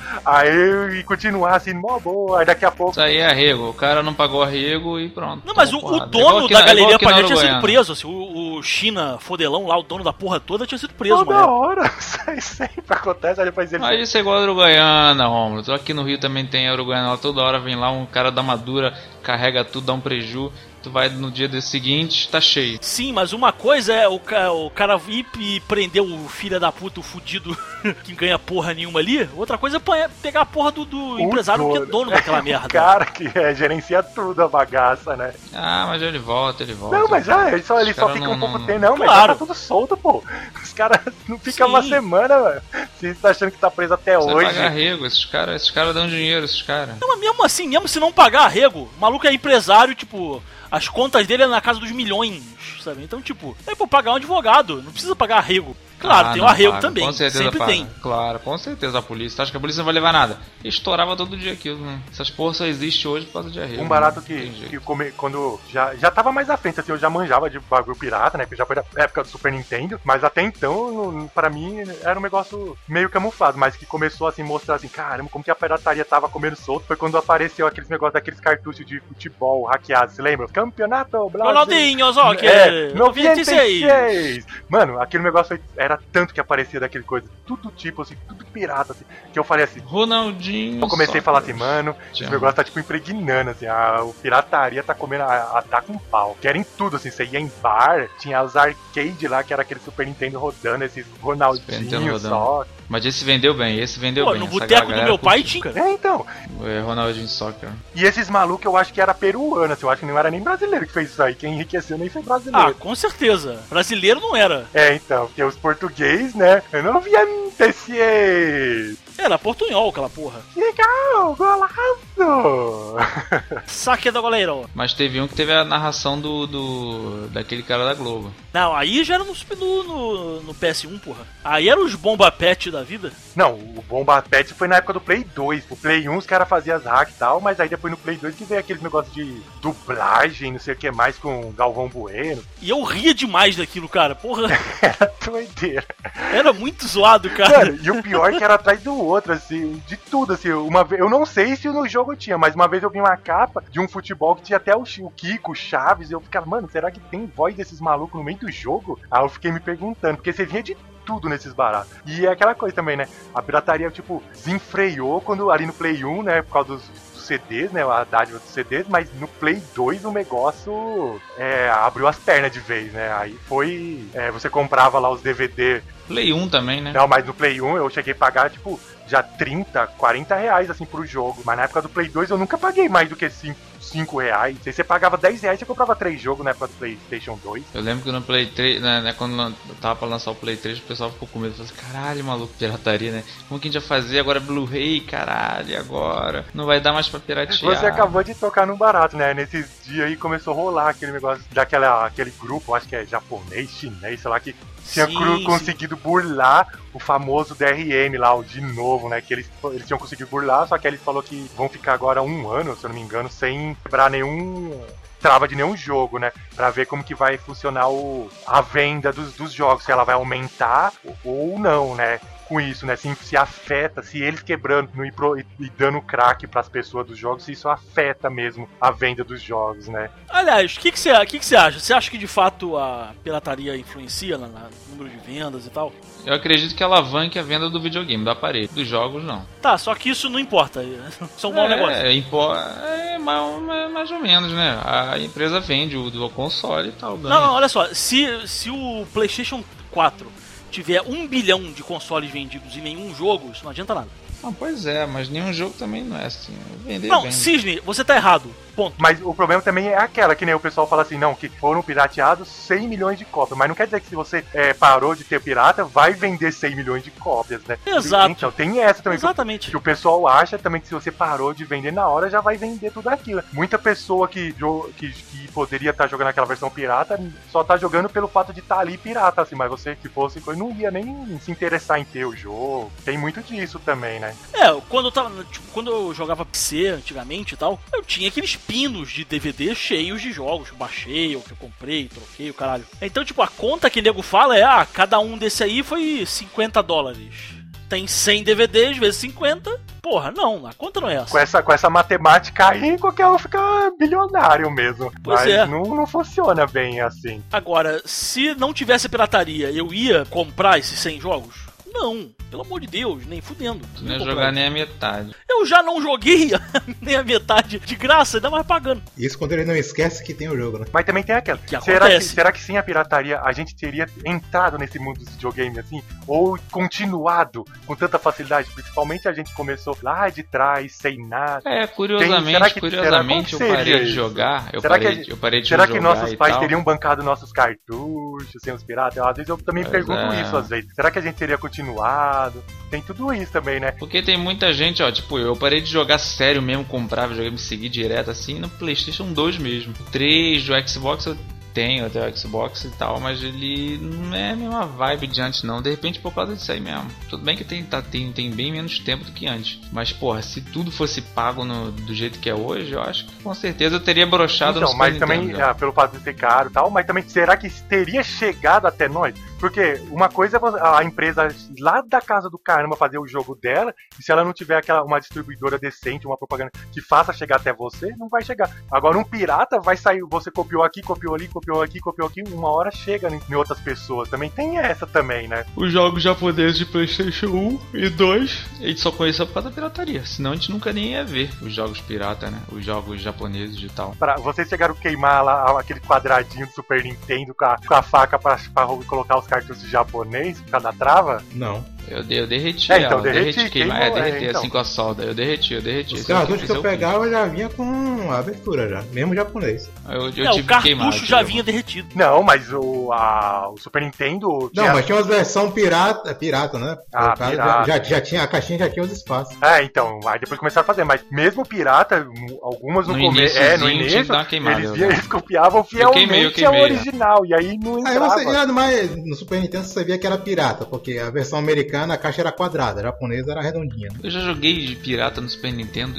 Aí continuar assim, mó boa, aí daqui a pouco... Isso aí é arrego, o cara não pagou arrego e pronto. Não, mas o dono da Galeria Pajé tinha sido preso, assim, o China Fodelão lá, o dono da porra toda, tinha sido preso. Toda hora, isso aí sempre acontece, aí depois ele... Mas isso é igual a Uruguaiana, Romulo, aqui no Rio também tem a Uruguaiana, toda hora vem lá um cara da Madura, carrega tudo, dá um preju, tu vai no dia seguinte, tá cheio. Sim, mas uma coisa é o cara ir e prender o filho da puta, o fudido, que ganha porra nenhuma ali. Outra coisa é pegar a porra do empresário que é dono daquela merda. O cara que gerencia tudo a bagaça, né? Ah, mas ele volta. Não, mas ele só fica um pouco tempo, não, mas claro. já tá tudo solto, pô. Os caras não ficam uma semana, velho. Você tá achando que tá preso até você hoje. Pagar arrego, esses caras dão dinheiro, esses caras. Não, mas mesmo assim, mesmo se não pagar arrego, o maluco é empresário, tipo... As contas dele é na casa dos milhões, sabe? Então, tipo, aí pô, pagar um advogado, não precisa pagar arrego. Claro, tem o arrego também, com certeza sempre paga. tem. Claro, com certeza a polícia. Você acha que a polícia não vai levar nada? Estourava todo dia aquilo, né? Essas porra só existem hoje por causa de arrego. Um barato quando já tava mais à frente, assim, eu já manjava de bagulho pirata, né? Que já foi da época do Super Nintendo, mas até então, pra mim, era um negócio meio camuflado, mas que começou assim, mostrar assim, caramba, como que a pirataria tava comendo solto, foi quando apareceu aqueles negócios daqueles cartuchos de futebol hackeados, você lembra? Campeonato Brasil. Ronaldinho, ó, que 96! Mano, aquele negócio era tanto que aparecia daquele coisa, tudo tipo assim, tudo pirata, assim, que eu falei assim, Ronaldinho. Eu comecei a falar assim, mano, esse negócio tá tipo impregnando, assim, o pirataria tá comendo, tá com pau. Querem tudo, assim, você ia em bar, tinha os arcade lá, que era aquele Super Nintendo rodando, esses Ronaldinho só. Mas esse vendeu bem, Pô, no boteco do meu pai tinha. Então. Ronaldinho Soccer. E esses malucos eu acho que era peruano, assim, eu acho que não era nem brasileiro que fez isso aí, quem enriqueceu nem foi brasileiro. Ah, com certeza. Brasileiro não era. Então, porque os portugueses, né, eu não via esse... Era portunhol aquela porra. Que legal, golaço! Saque do goleiro. Mas teve um que teve a narração daquele cara da Globo. Não, aí já era no PS1, porra. Aí eram os Bomba Pet da vida. Não, o Bomba Pet foi na época do Play 2. O Play 1 os caras faziam as hacks e tal, mas aí depois no Play 2 que veio aquele negócio de dublagem, não sei o que mais, com Galvão Bueno. E eu ria demais daquilo, cara, porra. Era doideira. Era muito zoado, cara. Mano, e o pior é que era atrás do outro, assim, de tudo, assim. Uma vez, eu não sei se no jogo tinha, mas uma vez eu vi uma capa de um futebol que tinha até o Kiko, o Chaves, e eu ficava, mano, será que tem voz desses malucos no meio do jogo? Aí eu fiquei me perguntando, porque você vinha de tudo nesses baratos. E é aquela coisa também, né? A pirataria, tipo, desenfreou quando ali no Play 1, né? Por causa dos CDs, né? A dádiva dos CDs, mas no Play 2 o negócio abriu as pernas de vez, né? Aí foi. Você comprava lá os DVD. Play 1 também, né? Não, mas no Play 1 eu cheguei a pagar, tipo, já 30, 40 reais, assim, pro jogo. Mas na época do Play 2 eu nunca paguei mais do que 5 reais. Se você pagava 10 reais, você comprava 3 jogos na época do PlayStation 2. Eu lembro que no Play 3, né, quando eu tava pra lançar o Play 3, o pessoal ficou com medo. Falou assim, caralho, maluco, pirataria, né? Como que a gente vai fazer agora Blu-ray, caralho, agora? Não vai dar mais pra piratear. Você acabou de tocar num barato, né? Nesses dias aí começou a rolar aquele negócio aquele grupo, acho que é japonês, chinês, sei lá, que tinha conseguido burlar o famoso DRM lá, o de novo, né? Que eles tinham conseguido burlar, só que eles falaram que vão ficar agora 1 ano, se eu não me engano, sem quebrar trava de nenhum jogo, né? Pra ver como que vai funcionar a venda dos jogos, se ela vai aumentar ou não, né? Com isso, né? Se afeta, se eles quebrando e dando crack pras pessoas dos jogos, se isso afeta mesmo a venda dos jogos, né? Aliás, o que você acha? Você acha que de fato a pirataria influencia no número de vendas e tal? Eu acredito que alavanque a venda do videogame, do aparelho. Dos jogos, não. Tá, só que isso não importa. Isso é um mau negócio. Mais ou menos, né? A empresa vende o console e tal. Não, olha só. Se o PlayStation 4 tiver 1 bilhão de consoles vendidos e nenhum jogo, isso não adianta nada. Não, pois é, mas nenhum jogo também não é assim. Vende. Cisne, você tá errado. Ponto. Mas o problema também é aquela, que nem o pessoal fala assim, não, que foram pirateados 100 milhões de cópias. Mas não quer dizer que se você parou de ter pirata, vai vender 100 milhões de cópias, né? Exato. Então tem essa também. Exatamente. Que o pessoal acha também que se você parou de vender na hora, já vai vender tudo aquilo. Muita pessoa que poderia estar jogando aquela versão pirata, só tá jogando pelo fato de estar ali pirata, assim. Mas você, se fosse, não ia nem se interessar em ter o jogo. Tem muito disso também, né? Quando eu jogava PC antigamente e tal, eu tinha aqueles pinos de DVD cheios de jogos que eu baixei, ou que eu comprei, troquei, o caralho. Então, tipo, a conta que o nego fala é, cada um desse aí foi $50. Tem 100 DVDs vezes 50. Porra, não, a conta não é essa. Com essa matemática aí, qualquer um fica bilionário mesmo. Pois mas não funciona bem assim. Agora, se não tivesse pirataria, eu ia comprar esses 100 jogos? Não, pelo amor de Deus, nem fudendo. Tu não ia jogar nem a metade. Eu já não joguei nem a metade de graça, ainda mais pagando. Isso quando ele não esquece que tem o jogo, né? Mas também tem aquela. Será que sem a pirataria a gente teria entrado nesse mundo dos videogames assim? Ou continuado com tanta facilidade? Principalmente a gente começou lá de trás, sem nada. Curiosamente eu parei de jogar. Eu parei de jogar. Será que nossos pais teriam bancado nossos cartuchos sem os piratas? Às vezes eu também pergunto isso, às vezes. Será que a gente teria continuado? Tem tudo isso também, né? Porque tem muita gente, ó, tipo, eu parei de jogar sério mesmo, comprar videogame e seguir direto assim no PlayStation 2 mesmo. O 3 do Xbox eu tenho até o Xbox e tal, mas ele não é a mesma vibe de antes não, de repente por causa disso aí mesmo. Tudo bem que tem bem menos tempo do que antes, mas porra, se tudo fosse pago do jeito que é hoje, eu acho que com certeza eu teria broxado no Super Nintendo. Mas também, pelo fato de ser caro e tal, mas também será que teria chegado até nós? Porque uma coisa é a empresa lá da casa do caramba fazer o jogo dela, e se ela não tiver uma distribuidora decente, uma propaganda que faça chegar até você, não vai chegar. Agora um pirata vai sair, você copiou aqui, copiou ali, copiou aqui, uma hora chega em outras pessoas. Também tem essa também, né? Os jogos japoneses de PlayStation 1 e 2, a gente só conheceu por causa da pirataria, senão a gente nunca nem ia ver os jogos pirata, né? Os jogos japoneses e tal. Vocês chegaram a queimar lá aquele quadradinho do Super Nintendo com a faca pra colocar os cartuchos japonês por causa da trava? Não. Eu derreti então, ela, derreti, derreti então. assim com a solda. Eu derreti. Os cartuchos que eu pegava já vinha com a abertura já, mesmo japonês. Eu o tive que queimar. cartucho já vinha derretido. Não, mas o Super Nintendo Não, mas tinha umas versão pirata, né? Ah, O cara pirata. já tinha, a caixinha já tinha os espaços. Então, aí depois começaram a fazer, mas mesmo pirata, algumas no No começo, iniciozinho no tinha que início, dar uma queimada, eles copiavam Eu queimei, fielmente ao né? original, e aí não Aí entrava. mas no Super Nintendo você via que era pirata, porque a versão americana a caixa era quadrada, a japonesa era redondinha. Né? Eu já joguei de pirata no Super Nintendo,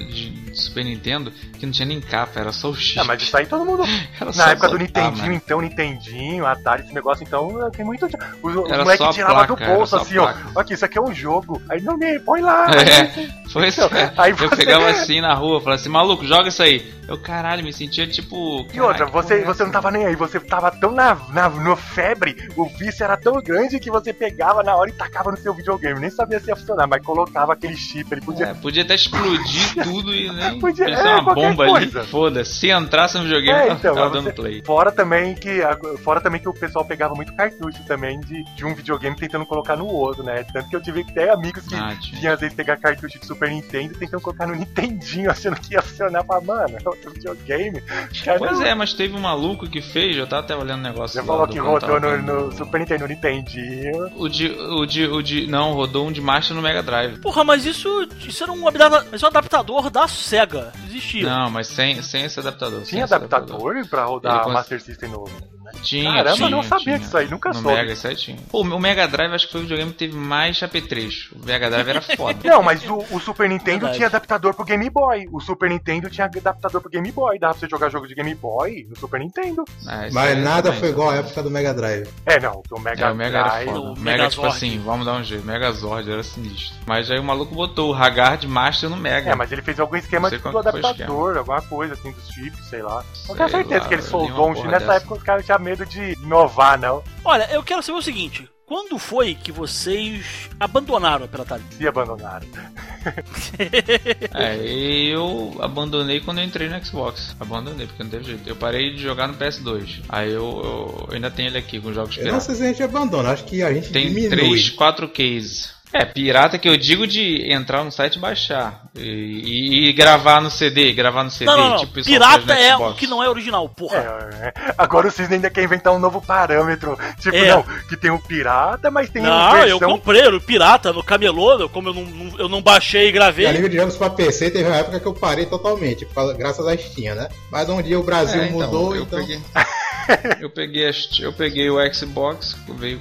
que não tinha nem capa, era só o chip. Mas isso aí todo mundo. Era Na só época do botar, Nintendinho, mano. então, Nintendinho, Atari, esse negócio, então, tem muito. Os Era só moleques a tiravam do placa, era bolso só a assim, ó. placa. Aqui, isso aqui é um jogo. Aí não me põe lá. Foi isso. Aí Eu você- pegava assim na rua, falava assim, maluco, joga isso aí. Eu, caralho, me sentia tipo. E outra, "Caraca, você porra, não tava nem aí, você tava tão no febre, o vício era tão grande que você pegava na hora e tacava no seu videogame. Nem sabia se ia funcionar, mas colocava aquele chip, ele podia. Podia até explodir tudo e nem Podia- parecia uma qualquer bomba coisa. ali. Foda-se, se entrasse no videogame, Então, tava você- dando play. Fora também que o pessoal pegava muito cartucho também de um videogame tentando colocar no outro, né? Tanto que eu tive até amigos que Tinha. vinham às vezes pegar cartucho de Super Nintendo e tentando colocar no Nintendinho, achando que ia funcionar. Pra mano, é outro videogame. Cara, Pois é, mas teve um maluco que fez, eu tava até olhando o negócio você lá falou do que quando rodou tava no vendo. Super Nintendo, no Nintendinho. Não, rodou um de Master no Mega Drive. Porra, mas isso era um adaptador da SEGA. Existia. Não, mas sem esse adaptador. sem Tinha esse adaptador pra rodar Ele cons- Master System no. Tinha, Caramba, tinha, eu não sabia tinha. disso aí, nunca No soube. Mega, isso aí tinha. Pô, o Mega Drive acho que foi o videogame que teve mais apetrecho. O Mega Drive era foda. Não, mas o Super Nintendo Verdade. tinha adaptador pro Game Boy. O Super Nintendo tinha adaptador pro Game Boy. Dava pra você jogar jogo de Game Boy no Super Nintendo. Ah, isso Mas aí nada também, foi igual à também. época do Mega Drive. Não, o Mega É, o Mega era Drive. foda. o O Mega, tipo Megazord. assim, vamos dar um jeito. Megazord era sinistro. Mas aí o maluco botou o Haggard Master no Mega. Mas ele fez algum esquema Não sei tipo qual do que foi o adaptador, alguma coisa assim dos chips, sei lá. Não Sei tenho certeza lá, que ele eu li soldou uma um chip. porra Nessa dessa. época os caras tinham medo de inovar, não. Olha, eu quero saber o seguinte. Quando foi que vocês abandonaram a pirataria? Se abandonaram. Eu abandonei quando eu entrei no Xbox. Abandonei, porque não teve jeito. Eu parei de jogar no PS2. Aí eu ainda tenho ele aqui com jogos Eu não piratas. sei se a gente abandona, acho que a gente Tem diminui. 3, 4 cases. Pirata que eu digo de entrar no site e baixar. E gravar no CD, Não. tipo o pessoal Pirata faz no é Xbox. o que não é original, porra. Agora o Cisne ainda quer inventar um novo parâmetro. Tipo, É. não, que tem o pirata, mas tem Não, uma eu versão. comprei o pirata no camelô, como eu não baixei e E a gravei. nível de jogos pra PC, teve uma época que eu parei totalmente, graças à Steam, né? Mas um dia o Brasil mudou, eu então... eu peguei o Xbox,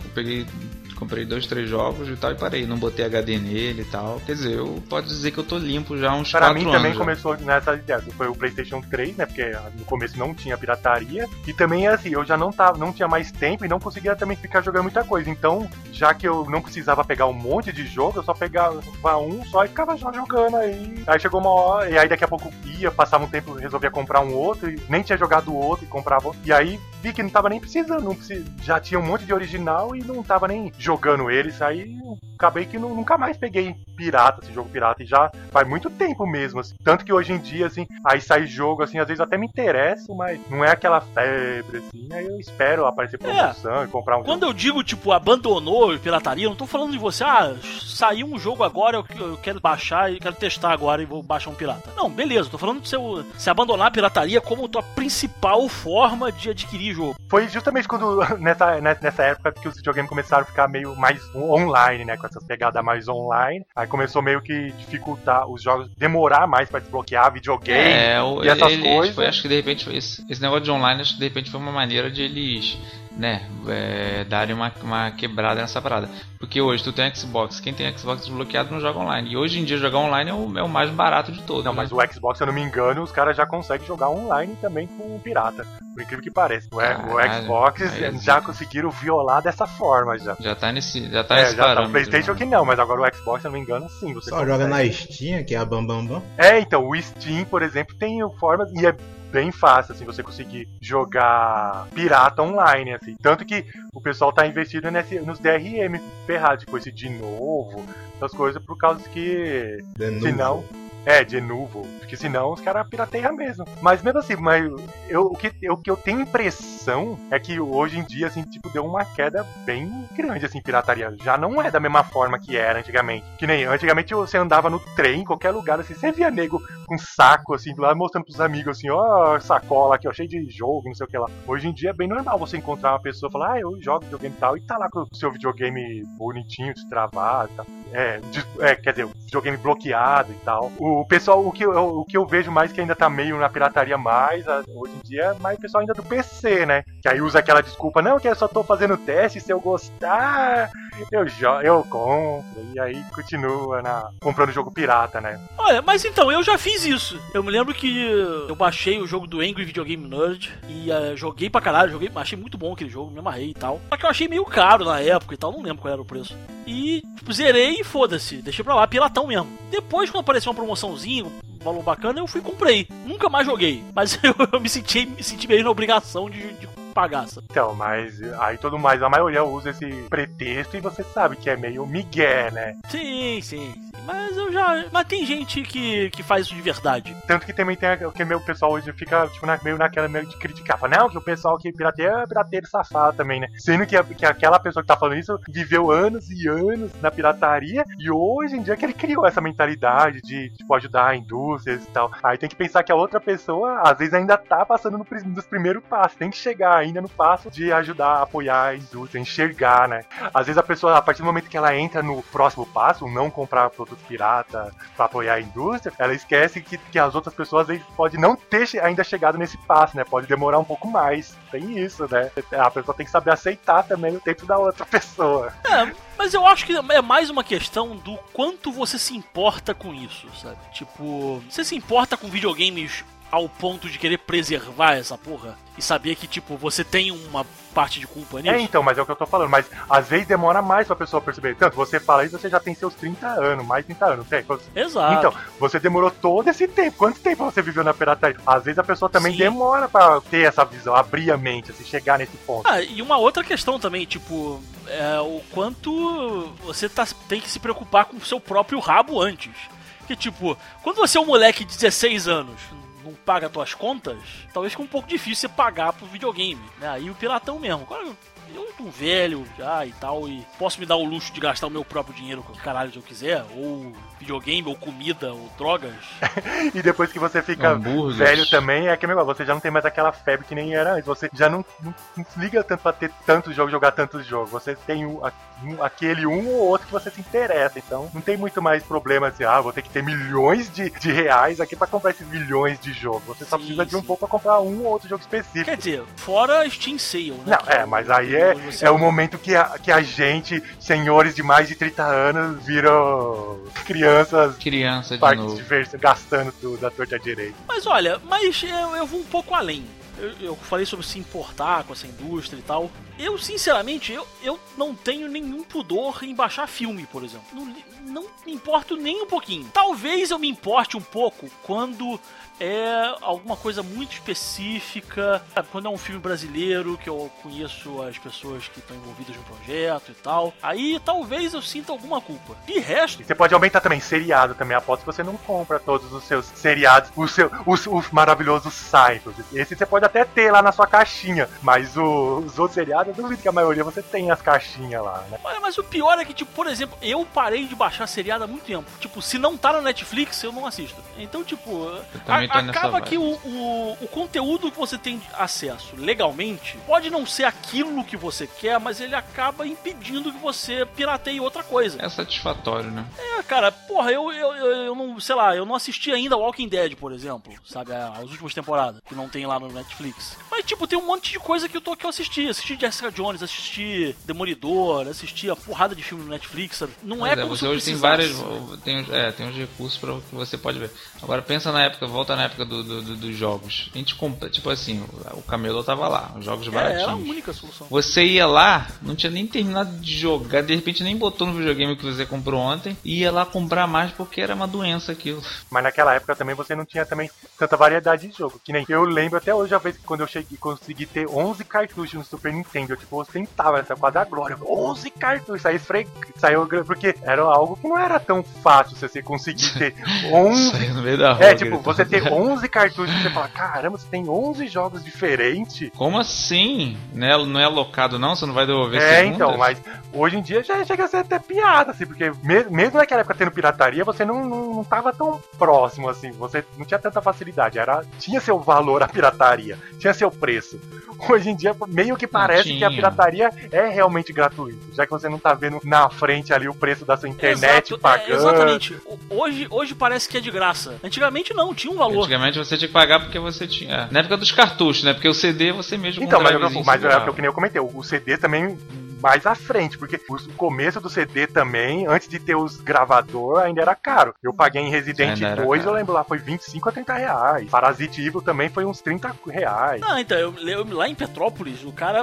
comprei 2, 3 jogos e tal e parei, não botei HD nele e tal. Quer dizer, eu posso dizer que eu tô limpo já há uns 4 Pra anos. mim também já. começou nessa ideia. Foi o PlayStation 3, né? Porque no começo não tinha pirataria. E também, assim, eu já não tinha mais tempo e não conseguia também ficar jogando muita coisa. Então, já que eu não precisava pegar um monte de jogo, eu só pegava um só e ficava já jogando aí. Aí chegou uma hora, e aí daqui a pouco passava um tempo, resolvia comprar um outro, e nem tinha jogado o outro e comprava outro. E aí vi que não tava nem precisando, já tinha um monte de original e não tava nem jogando eles. Aí acabei que nunca mais peguei pirata, esse jogo pirata, e já faz muito tempo mesmo, assim. Tanto que hoje em dia, assim, aí sai jogo, assim, às vezes até me interessa, mas não é aquela febre, assim, aí eu espero aparecer promoção e comprar um Quando jogo. eu digo, tipo, abandonou a pirataria, eu não tô falando de você, saiu um jogo agora, eu quero baixar e quero testar agora e vou baixar um pirata. Não, beleza, tô falando de você abandonar a pirataria como tua principal forma de adquirir jogo. Foi justamente quando, nessa época que os videogames começaram a ficar meio mais online, né, com essas pegadas mais online, aí começou meio que dificultar os jogos, demorar mais pra desbloquear videogame e essas coisas. Acho que de repente esse negócio de online, acho que de repente foi uma maneira de eles, né, darem uma quebrada nessa parada. Porque hoje tu tem Xbox, quem tem Xbox desbloqueado não joga online. E hoje em dia jogar online é o mais barato de todos. Não, né? mas o Xbox, se eu não me engano, os caras já conseguem jogar online também com o pirata. Por incrível que pareça. O Caralho, Xbox aí já conseguiram violar dessa forma já. Já tá nesse Já parâmetro. tá. O PlayStation né? que não, mas agora o Xbox, se eu não me engano, sim. Você Só consegue. joga na Steam, que é a Bambambam. Então, o Steam, por exemplo, tem formas e é bem fácil, assim, você conseguir jogar pirata online, assim. Tanto que o pessoal tá investindo nos DRM ferrados, tipo esse de novo, essas coisas, por causa que senão... de novo. Porque senão os caras pirateiam mesmo. Mas mesmo assim, o que eu tenho impressão impressão é que hoje em dia, assim, tipo, deu uma queda bem grande, assim, pirataria. Já não é da mesma forma que era antigamente. Que nem antigamente você andava no trem, em qualquer lugar, assim, você via nego com saco, assim, do lado, mostrando pros amigos, assim, ó, sacola aqui, ó, cheio de jogo, não sei o que lá. Hoje em dia é bem normal você encontrar uma pessoa e falar, eu jogo videogame e tal, e tá lá com o seu videogame bonitinho, destravado e tal. Quer dizer, o videogame bloqueado e tal. O pessoal, o que eu vejo mais que ainda tá meio na pirataria mais, hoje em dia, é mais o pessoal ainda do PC, né? Que aí usa aquela desculpa, não, que eu só tô fazendo teste, se eu gostar, eu compro. E aí continua comprando jogo pirata, né? Olha, mas então, eu já fiz isso. Eu me lembro que eu baixei o jogo do Angry Video Game Nerd e joguei pra caralho, achei muito bom aquele jogo, me amarrei e tal. Só que eu achei meio caro na época e tal, não lembro qual era o preço. E, tipo, zerei e foda-se, deixei pra lá, piratão mesmo. Depois, quando apareceu uma promoçãozinha, um valor bacana, eu fui e comprei. Nunca mais joguei, mas eu me senti meio na obrigação de pagaça. Então, mas aí a maioria usa esse pretexto e você sabe que é meio migué, né? Sim. Mas tem gente que faz isso de verdade. Tanto que também tem o que o pessoal hoje fica tipo, meio naquela meio de criticar. Fala, não, que o pessoal que pirateia é pirateiro safado também, né? Sendo que aquela pessoa que tá falando isso viveu anos e anos na pirataria e hoje em dia que ele criou essa mentalidade de, tipo, ajudar indústrias e tal. Aí tem que pensar que a outra pessoa, às vezes, ainda tá passando nos primeiros passos. Tem que chegar ainda no passo de ajudar a apoiar a indústria, enxergar, né? Às vezes a pessoa, a partir do momento que ela entra no próximo passo, não comprar produtos pirata pra apoiar a indústria, ela esquece que as outras pessoas às vezes podem não ter ainda chegado nesse passo, né? Pode demorar um pouco mais. Tem isso, né? A pessoa tem que saber aceitar também o tempo da outra pessoa. Mas eu acho que é mais uma questão do quanto você se importa com isso, sabe? Tipo, você se importa com videogames ao ponto de querer preservar essa porra e saber que, tipo, você tem uma parte de culpa nisso? Então, mas é o que eu tô falando, mas às vezes demora mais pra pessoa perceber. Tanto, você fala isso, você já tem seus 30 anos, mais 30 anos, tem? Exato. Então, você demorou todo esse tempo. Quanto tempo você viveu na pirataria? Às vezes a pessoa também demora pra ter essa visão, abrir a mente, assim, chegar nesse ponto. E uma outra questão também, tipo, o quanto você tem que se preocupar com o seu próprio rabo antes. Que, tipo, quando você é um moleque de 16 anos, não paga tuas contas, talvez fique um pouco difícil você pagar pro videogame, né? Aí o piratão mesmo. Agora, eu tô velho já e tal, e posso me dar o luxo de gastar o meu próprio dinheiro com o caralho que eu quiser, ou videogame, ou comida, ou drogas. E depois que você fica velho também, é que negócio, você já não tem mais aquela febre que nem era antes, você já não se liga tanto pra ter tantos jogos, jogar tantos jogos, você tem aquele um ou outro que você se interessa, então não tem muito mais problema assim, vou ter que ter milhões de reais aqui pra comprar esses milhões de jogos, você só precisa de um pouco pra comprar um ou outro jogo específico. Quer dizer, fora Steam Sale, né? Não, mas aí é o momento que a gente, senhores de mais de 30 anos, viram criança de novo, gastando tudo da torta direita. Mas olha, eu vou um pouco além. Eu falei sobre se importar com essa indústria e tal. Eu, sinceramente, eu não tenho nenhum pudor em baixar filme, por exemplo. Não me importo nem um pouquinho. Talvez eu me importe um pouco quando é alguma coisa muito específica, quando é um filme brasileiro que eu conheço as pessoas que estão envolvidas no projeto e tal. Aí talvez eu sinta alguma culpa. De resto... E você pode aumentar também seriado também. Aposto que você não compra todos os seus seriados, os maravilhosos Seinfeld. Esse você pode até ter lá na sua caixinha, mas os outros seriados, eu duvido que a maioria você tem as caixinhas lá, né? Mas o pior é que, tipo, por exemplo, eu parei de baixar seriado há muito tempo. Tipo, se não tá no Netflix, eu não assisto. Então, tipo, acaba que o conteúdo que você tem acesso legalmente pode não ser aquilo que você quer, mas ele acaba impedindo que você pirateie outra coisa. É satisfatório, né? Cara, porra, eu não, sei lá, eu não assisti ainda Walking Dead, por exemplo, sabe, as últimas temporadas, que não tem lá no Netflix. Mas, tipo, tem um monte de coisa que eu assisti. Assisti Jessica Jones, assisti Demolidor, assisti a porrada de filme no Netflix, sabe? Não é como você hoje tem vários, tem uns recursos para que você pode ver. Agora pensa na época, volta na época dos jogos. A gente compra, tipo assim, o Camelô tava lá, os jogos baratinhos. Era a única solução. Você ia lá, não tinha nem terminado de jogar, de repente nem botou no videogame que você comprou ontem, e ia lá comprar mais porque era uma doença aquilo. Mas naquela época também você não tinha também tanta variedade de jogo. Que nem eu lembro até hoje, a vez que quando eu cheguei, consegui ter 11 cartuchos no Super Nintendo. Eu, tipo, ostentava, essa quase a glória. 11 cartuchos, saiu porque era algo que não era tão fácil você conseguir ter 11. Saiu no meio da rua, Tipo, você ter 11 cartuchos e você fala, caramba, você tem 11 jogos diferentes. Como assim? Não é alocado não? Você não vai devolver Então, mas hoje em dia já chega a ser até piada, assim, porque mesmo naquela época tendo pirataria, você não tava tão próximo, assim, você não tinha tanta facilidade, tinha seu valor a pirataria, tinha seu preço. Hoje em dia, meio que parece que a pirataria é realmente gratuita, já que você não tá vendo na frente ali o preço da sua internet pagando. Exatamente. Hoje parece que é de graça. Antigamente não, tinha um valor. Antigamente você tinha que pagar porque você tinha... Na época dos cartuchos, né? Porque o CD você mesmo... Então, mas é o que nem eu comentei, o CD também... mais à frente, porque o começo do CD também, antes de ter os gravador, ainda era caro. Eu paguei em Resident 2, eu lembro lá, foi 25 a 30 reais. Parasite Evil também foi uns 30 reais. Não, então, eu lá em Petrópolis, o cara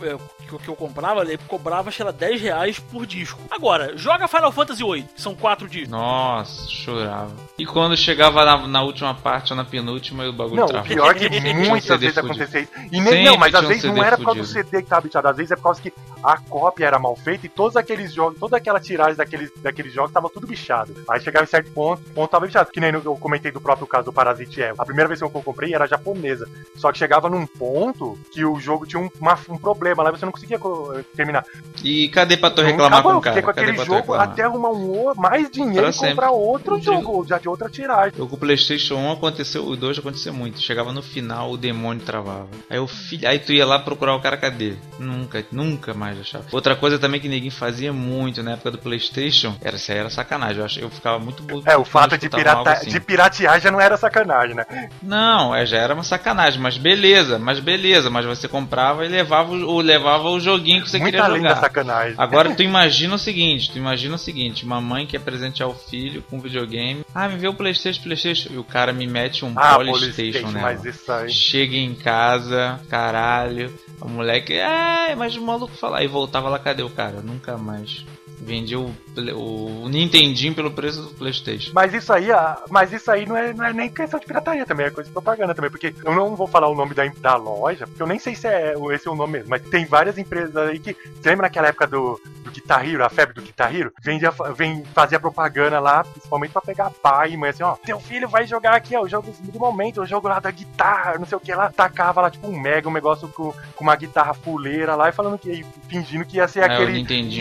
que eu comprava, ele cobrava, acho que era 10 reais por disco. Agora, joga Final Fantasy VIII, que são 4 discos. Nossa, chorava. E quando chegava na última parte ou na penúltima, o bagulho travava. Não, o pior é que muitas vezes acontecia isso. Não, mas às vezes não era por causa do CD que tava bichado, às vezes é por causa que a cópia era mal feita e todos aqueles jogos, toda aquela tiragem daqueles jogos tava tudo bichado. Aí chegava em certo ponto tava bichado. Que nem eu comentei do próprio caso do Parasite Eve. A primeira versão que eu comprei era japonesa. Só que chegava num ponto que o jogo tinha um problema lá e você não conseguia terminar. E cadê pra tu reclamar com o cara? Fiquei com aquele jogo até arrumar mais dinheiro e comprar outro jogo, já de outra tiragem. Eu com o PlayStation 1 aconteceu, o 2 aconteceu muito. Chegava no final, o demônio travava. Aí tu ia lá procurar o cara, cadê? Nunca mais achava. Outra coisa também que ninguém fazia muito na época do PlayStation, era sacanagem. Eu ficava muito bom. O fato de piratear já não era sacanagem, né? Não, já era uma sacanagem, mas beleza. Mas você comprava e levava o joguinho que você queria jogar. Muito além da sacanagem. Agora tu imagina o seguinte, uma mãe que quer presentear o filho com videogame. Me vê o PlayStation, e o cara me mete um PlayStation nela. Mas isso aí. Chega em casa, caralho, o moleque, mas o maluco fala, aí voltava lá, cadê o cara? Nunca mais. Vendia o Nintendinho pelo preço do PlayStation. Mas isso aí não é nem questão de pirataria também, é coisa de propaganda também, porque eu não vou falar o nome da loja, porque eu nem sei se esse é o nome mesmo, mas tem várias empresas aí que, você lembra naquela época do Guitar Hero, a febre do Guitar Hero? Fazia propaganda lá, principalmente pra pegar pai e mãe, assim, teu filho vai jogar aqui, o jogo do momento, o jogo lá da guitarra, não sei o que lá, tacava lá tipo um negócio com uma guitarra fuleira lá e fingindo que ia ser aquele... Eu entendi.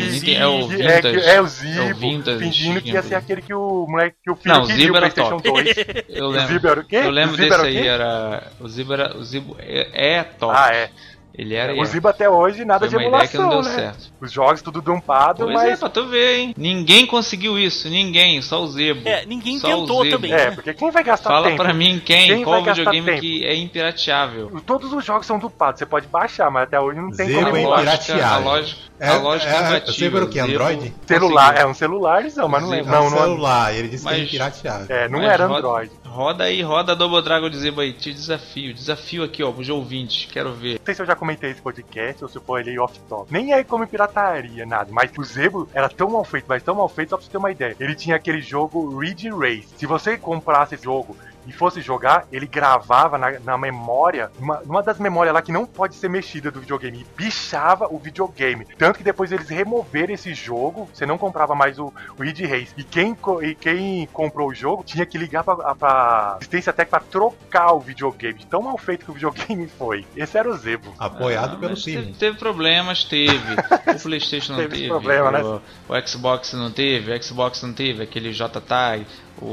O Zibo, fingindo que ia ser aquele que o moleque, que o filho não, queria o PlayStation 2. Eu lembro. O Zibo era o quê? Eu lembro desse aí, o Zibo é top. Ele era. O Zibo até hoje nada de emulação, que não deu né? Certo. Os jogos tudo dumpado, mas... pra tu ver, hein? Ninguém conseguiu isso, só o Zibo. Ninguém tentou também. Porque quem vai gastar tempo? Fala pra mim qual videogame que é impirateável. Todos os jogos são dupados, você pode baixar, mas até hoje não tem Zibo como piratear. A lógica imbatível. Você viu o que? Android? Celular, é um celular, mas não lembro. Não, celular, ele disse que é pirateável. Não era Android. Roda Double Dragon de Zibo aí, te desafio aqui, pros ouvintes, quero ver. Não sei se eu já comentei esse podcast ou se for ele off-top. Nem é como pirataria, nada, mas o Zebo era tão mal feito, só pra você ter uma ideia. Ele tinha aquele jogo Ridge Race. Se você comprasse esse jogo e fosse jogar, ele gravava na memória, numa das memórias lá que não pode ser mexida do videogame, e bichava o videogame. Tanto que depois eles removeram esse jogo, você não comprava mais o Ridge Race. E quem comprou o jogo tinha que ligar pra assistência técnica pra trocar o videogame. De tão mal feito que o videogame foi. Esse era o Zebo. Apoiado pelo filho. Teve problemas, o PlayStation não teve. Problema, né? O Xbox não teve, aquele J-Tag.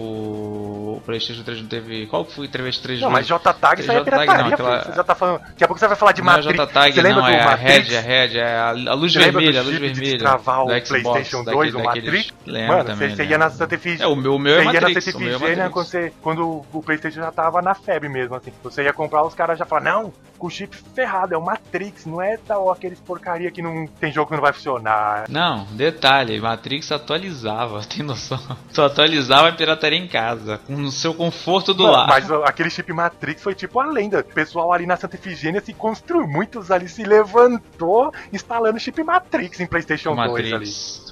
O PlayStation 3 não teve. Qual que foi o 3x3? Não, mas J-Tag isso aí é pirataria, você já tá falando. Daqui a pouco você vai falar de Matrix. Você lembra do Matrix? A luz vermelha, de travar o PlayStation 2, o Matrix? Mano, você ia na Santa Efigênia. O meu é Matrix. Você ia na Santa Efigênia quando o PlayStation já tava na febre mesmo, assim. Você ia comprar, os caras já falavam, não, com o chip ferrado, é o Matrix, não é tal aqueles porcaria que não tem jogo que não vai funcionar. Não, detalhe, Matrix atualizava, tem noção? Só atualizava a pirataria em casa, com o seu conforto do lar. Mas aquele chip Matrix foi tipo a lenda. O pessoal ali na Santa Efigênia se construiu, muitos ali se levantou instalando chip Matrix em PlayStation 2 ali.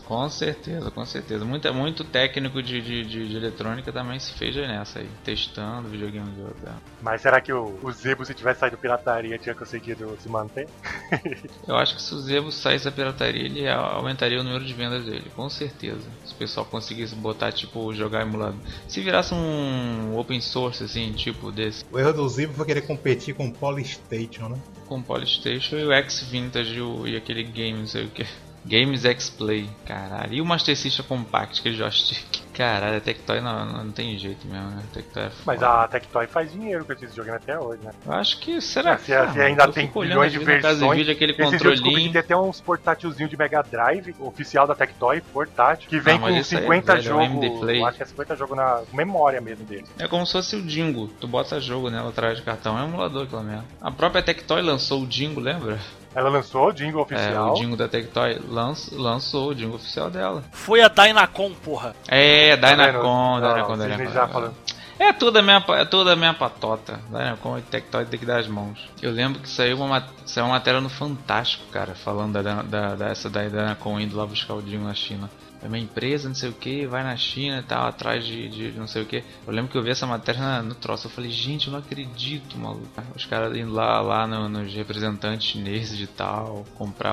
Com certeza, com certeza. Muito técnico de eletrônica também se fez aí nessa aí, testando videogame de outro. Mas será que o Zebu, se tivesse saído pirataria, tinha conseguido se manter? Eu acho que se o Zebu saísse da pirataria, ele aumentaria o número de vendas dele, com certeza. Se o pessoal conseguisse botar, tipo, jogar emulador. Se virasse um open source, assim, tipo desse. O erro do Zibo foi querer competir com o Polystation, né? Com o Polystation e o X-Vintage e aquele game, não sei o que. Games X-Play, caralho. E o Master System Compact, aquele joystick. Caralho, a Tectoy não tem jeito mesmo, né? A Tectoy é foda. Mas a Tectoy faz dinheiro com esses jogos até hoje, né? Eu acho que, será Se ainda tem bilhões de versões. Vídeo, aquele Esse jogo controlinho. tem até uns portátilzinhos de Mega Drive, oficial da Tectoy, portátil, que vem com 50 jogos, acho que é 50 jogos na memória mesmo dele. É como se fosse o Dingo, tu bota jogo nela atrás de cartão, é um emulador pelo menos. A própria Tectoy lançou o Dingo, lembra? Ela lançou o Dingo oficial. É, o Dingo da Tectoy lançou o Dingo oficial dela. Foi a Dynacon, porra. É, Dynacon, Dynacon. É toda a minha patota. Dynacon e Tectoy tem que dar as mãos. Eu lembro que saiu uma matéria no Fantástico, cara, falando dessa da Dynacon indo lá buscar o Dingo na China. É uma empresa, não sei o que, vai na China e tal, atrás de não sei o que. Eu lembro que eu vi essa matéria no troço. Eu falei, gente, eu não acredito, maluco. Os caras indo lá nos representantes chineses e tal, comprar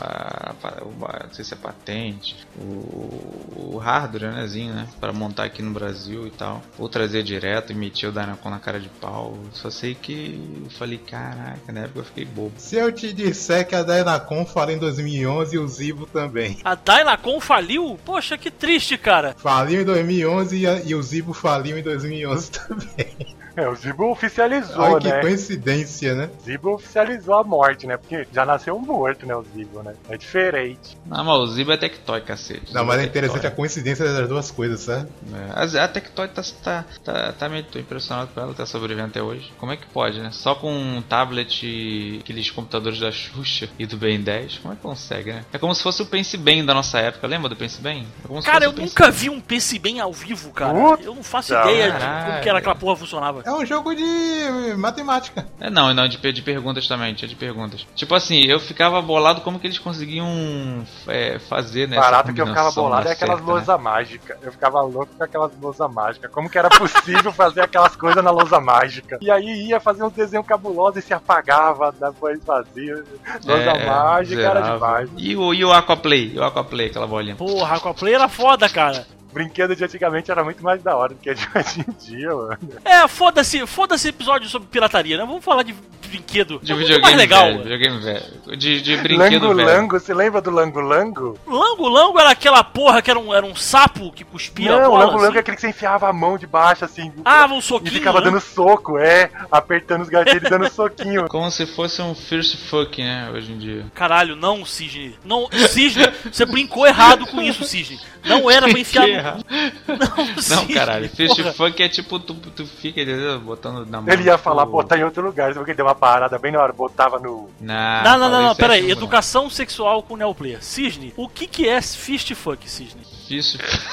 não sei se é patente, o hardware, né, pra montar aqui no Brasil e tal. Ou trazer direto e meter o Dynacon na cara de pau. Só sei que eu falei, caraca, na época eu fiquei bobo. Se eu te disser que a Dynacon faliu em 2011 e o Zibo também. A Dynacon faliu? Poxa, que triste, cara. Faliu em 2011 e o Zibo faliu em 2011 também. O Zibo oficializou, Olha né? que coincidência, né? O Zibo oficializou a morte, né? Porque já nasceu morto, né? O Zibo, né? É diferente. Não, mas o Zibo é Tectoy, cacete. Não, mas é interessante a coincidência das duas coisas, sabe? A Tectoy tá meio impressionado com ela, tá sobrevivendo até hoje. Como é que pode, né? Só com um tablet, aqueles computadores da Xuxa e do Ben 10, como é que consegue, né? É como se fosse o Pense Bem da nossa época, lembra do Pense Bem? Cara, eu nunca vi um Pense Bem ao vivo, cara. Eu não faço ideia de como que era aquela porra funcionava. É um jogo de matemática. Não, de perguntas também, tinha de perguntas. Tipo assim, eu ficava bolado como que eles conseguiam fazer, né? Barato que eu ficava bolado é aquelas lousas mágicas. Eu ficava louco com aquelas lousas mágicas. Como que era possível fazer aquelas coisas na lousa mágica? E aí ia fazer um desenho cabuloso e se apagava, depois fazia. Lousa mágica zerava. Era demais. E o Aquaplay? O Aquaplay, aquela bolinha. Porra, Aquaplay era foda, cara. Brinquedo de antigamente era muito mais da hora do que de hoje em dia, mano. Foda-se episódio sobre pirataria, né? Vamos falar de brinquedo. De videogame mais legal. velho, videogame velho. De brinquedo Lango velho. Lango, você lembra do Lango Lango? Lango Lango era aquela porra que era um sapo que cuspia a Não, o bola, Lango Lango assim. é aquele que você enfiava a mão de baixo, assim. Um soquinho, e ficava dando soco, apertando os gatilhos e dando soquinho. Como se fosse um First Fuck, né, hoje em dia. Caralho, não, Cisne. Não, Cisne, você brincou errado com isso, Cisne. Não era pra enfiar no... Não, caralho. First Fuck é tipo, tu fica, entendeu? Botando na mão. Ele ia falar botar em outro lugar, só que ele deu uma parada bem na hora, botava no... Não, pera aí. Educação sexual com o Neoplayer. Cisne, o que é Fist Fuck, Cisne? Fist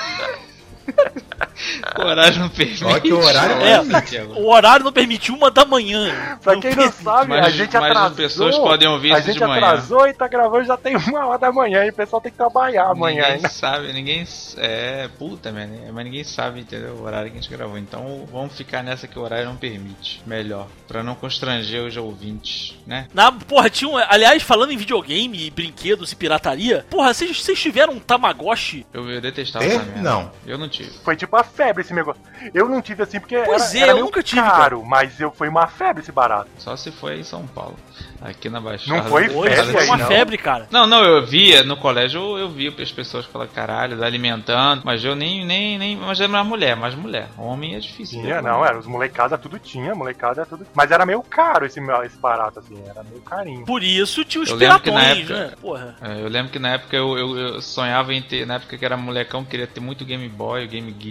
O horário não permite. Só que o horário o horário não permite 1h. Pra quem não sabe, a gente atrasou. Mas as pessoas podem ouvir isso de manhã. A gente atrasou e tá gravando já tem 1h e o pessoal tem que trabalhar amanhã ninguém ainda. Sabe, puta, man, mas ninguém sabe, entendeu? O horário que a gente gravou. Então vamos ficar nessa que o horário não permite. Melhor. Pra não constranger os ouvintes, né? Porra, aliás, falando em videogame, brinquedos e pirataria, porra, vocês tiveram um Tamagotchi? Eu detestava essa merda. Não. Eu não tive. Foi tipo a febre esse negócio. Eu não tive assim porque era eu meio nunca tive, caro, mas foi uma febre esse barato. Só se foi em São Paulo. Aqui na Baixada. Não foi febre, foi uma febre, cara. Não, eu via no colégio, eu via as pessoas falar caralho, alimentando, mas eu nem mas era mulher. Homem é difícil. Era os molecada tudo tinha, tudo. Mas era meio caro esse barato assim, era meio carinho. Por isso tinha os piratões, né? Porra. Eu lembro que na época eu sonhava em ter, na época que era molecão, queria ter muito Game Boy, Game Gear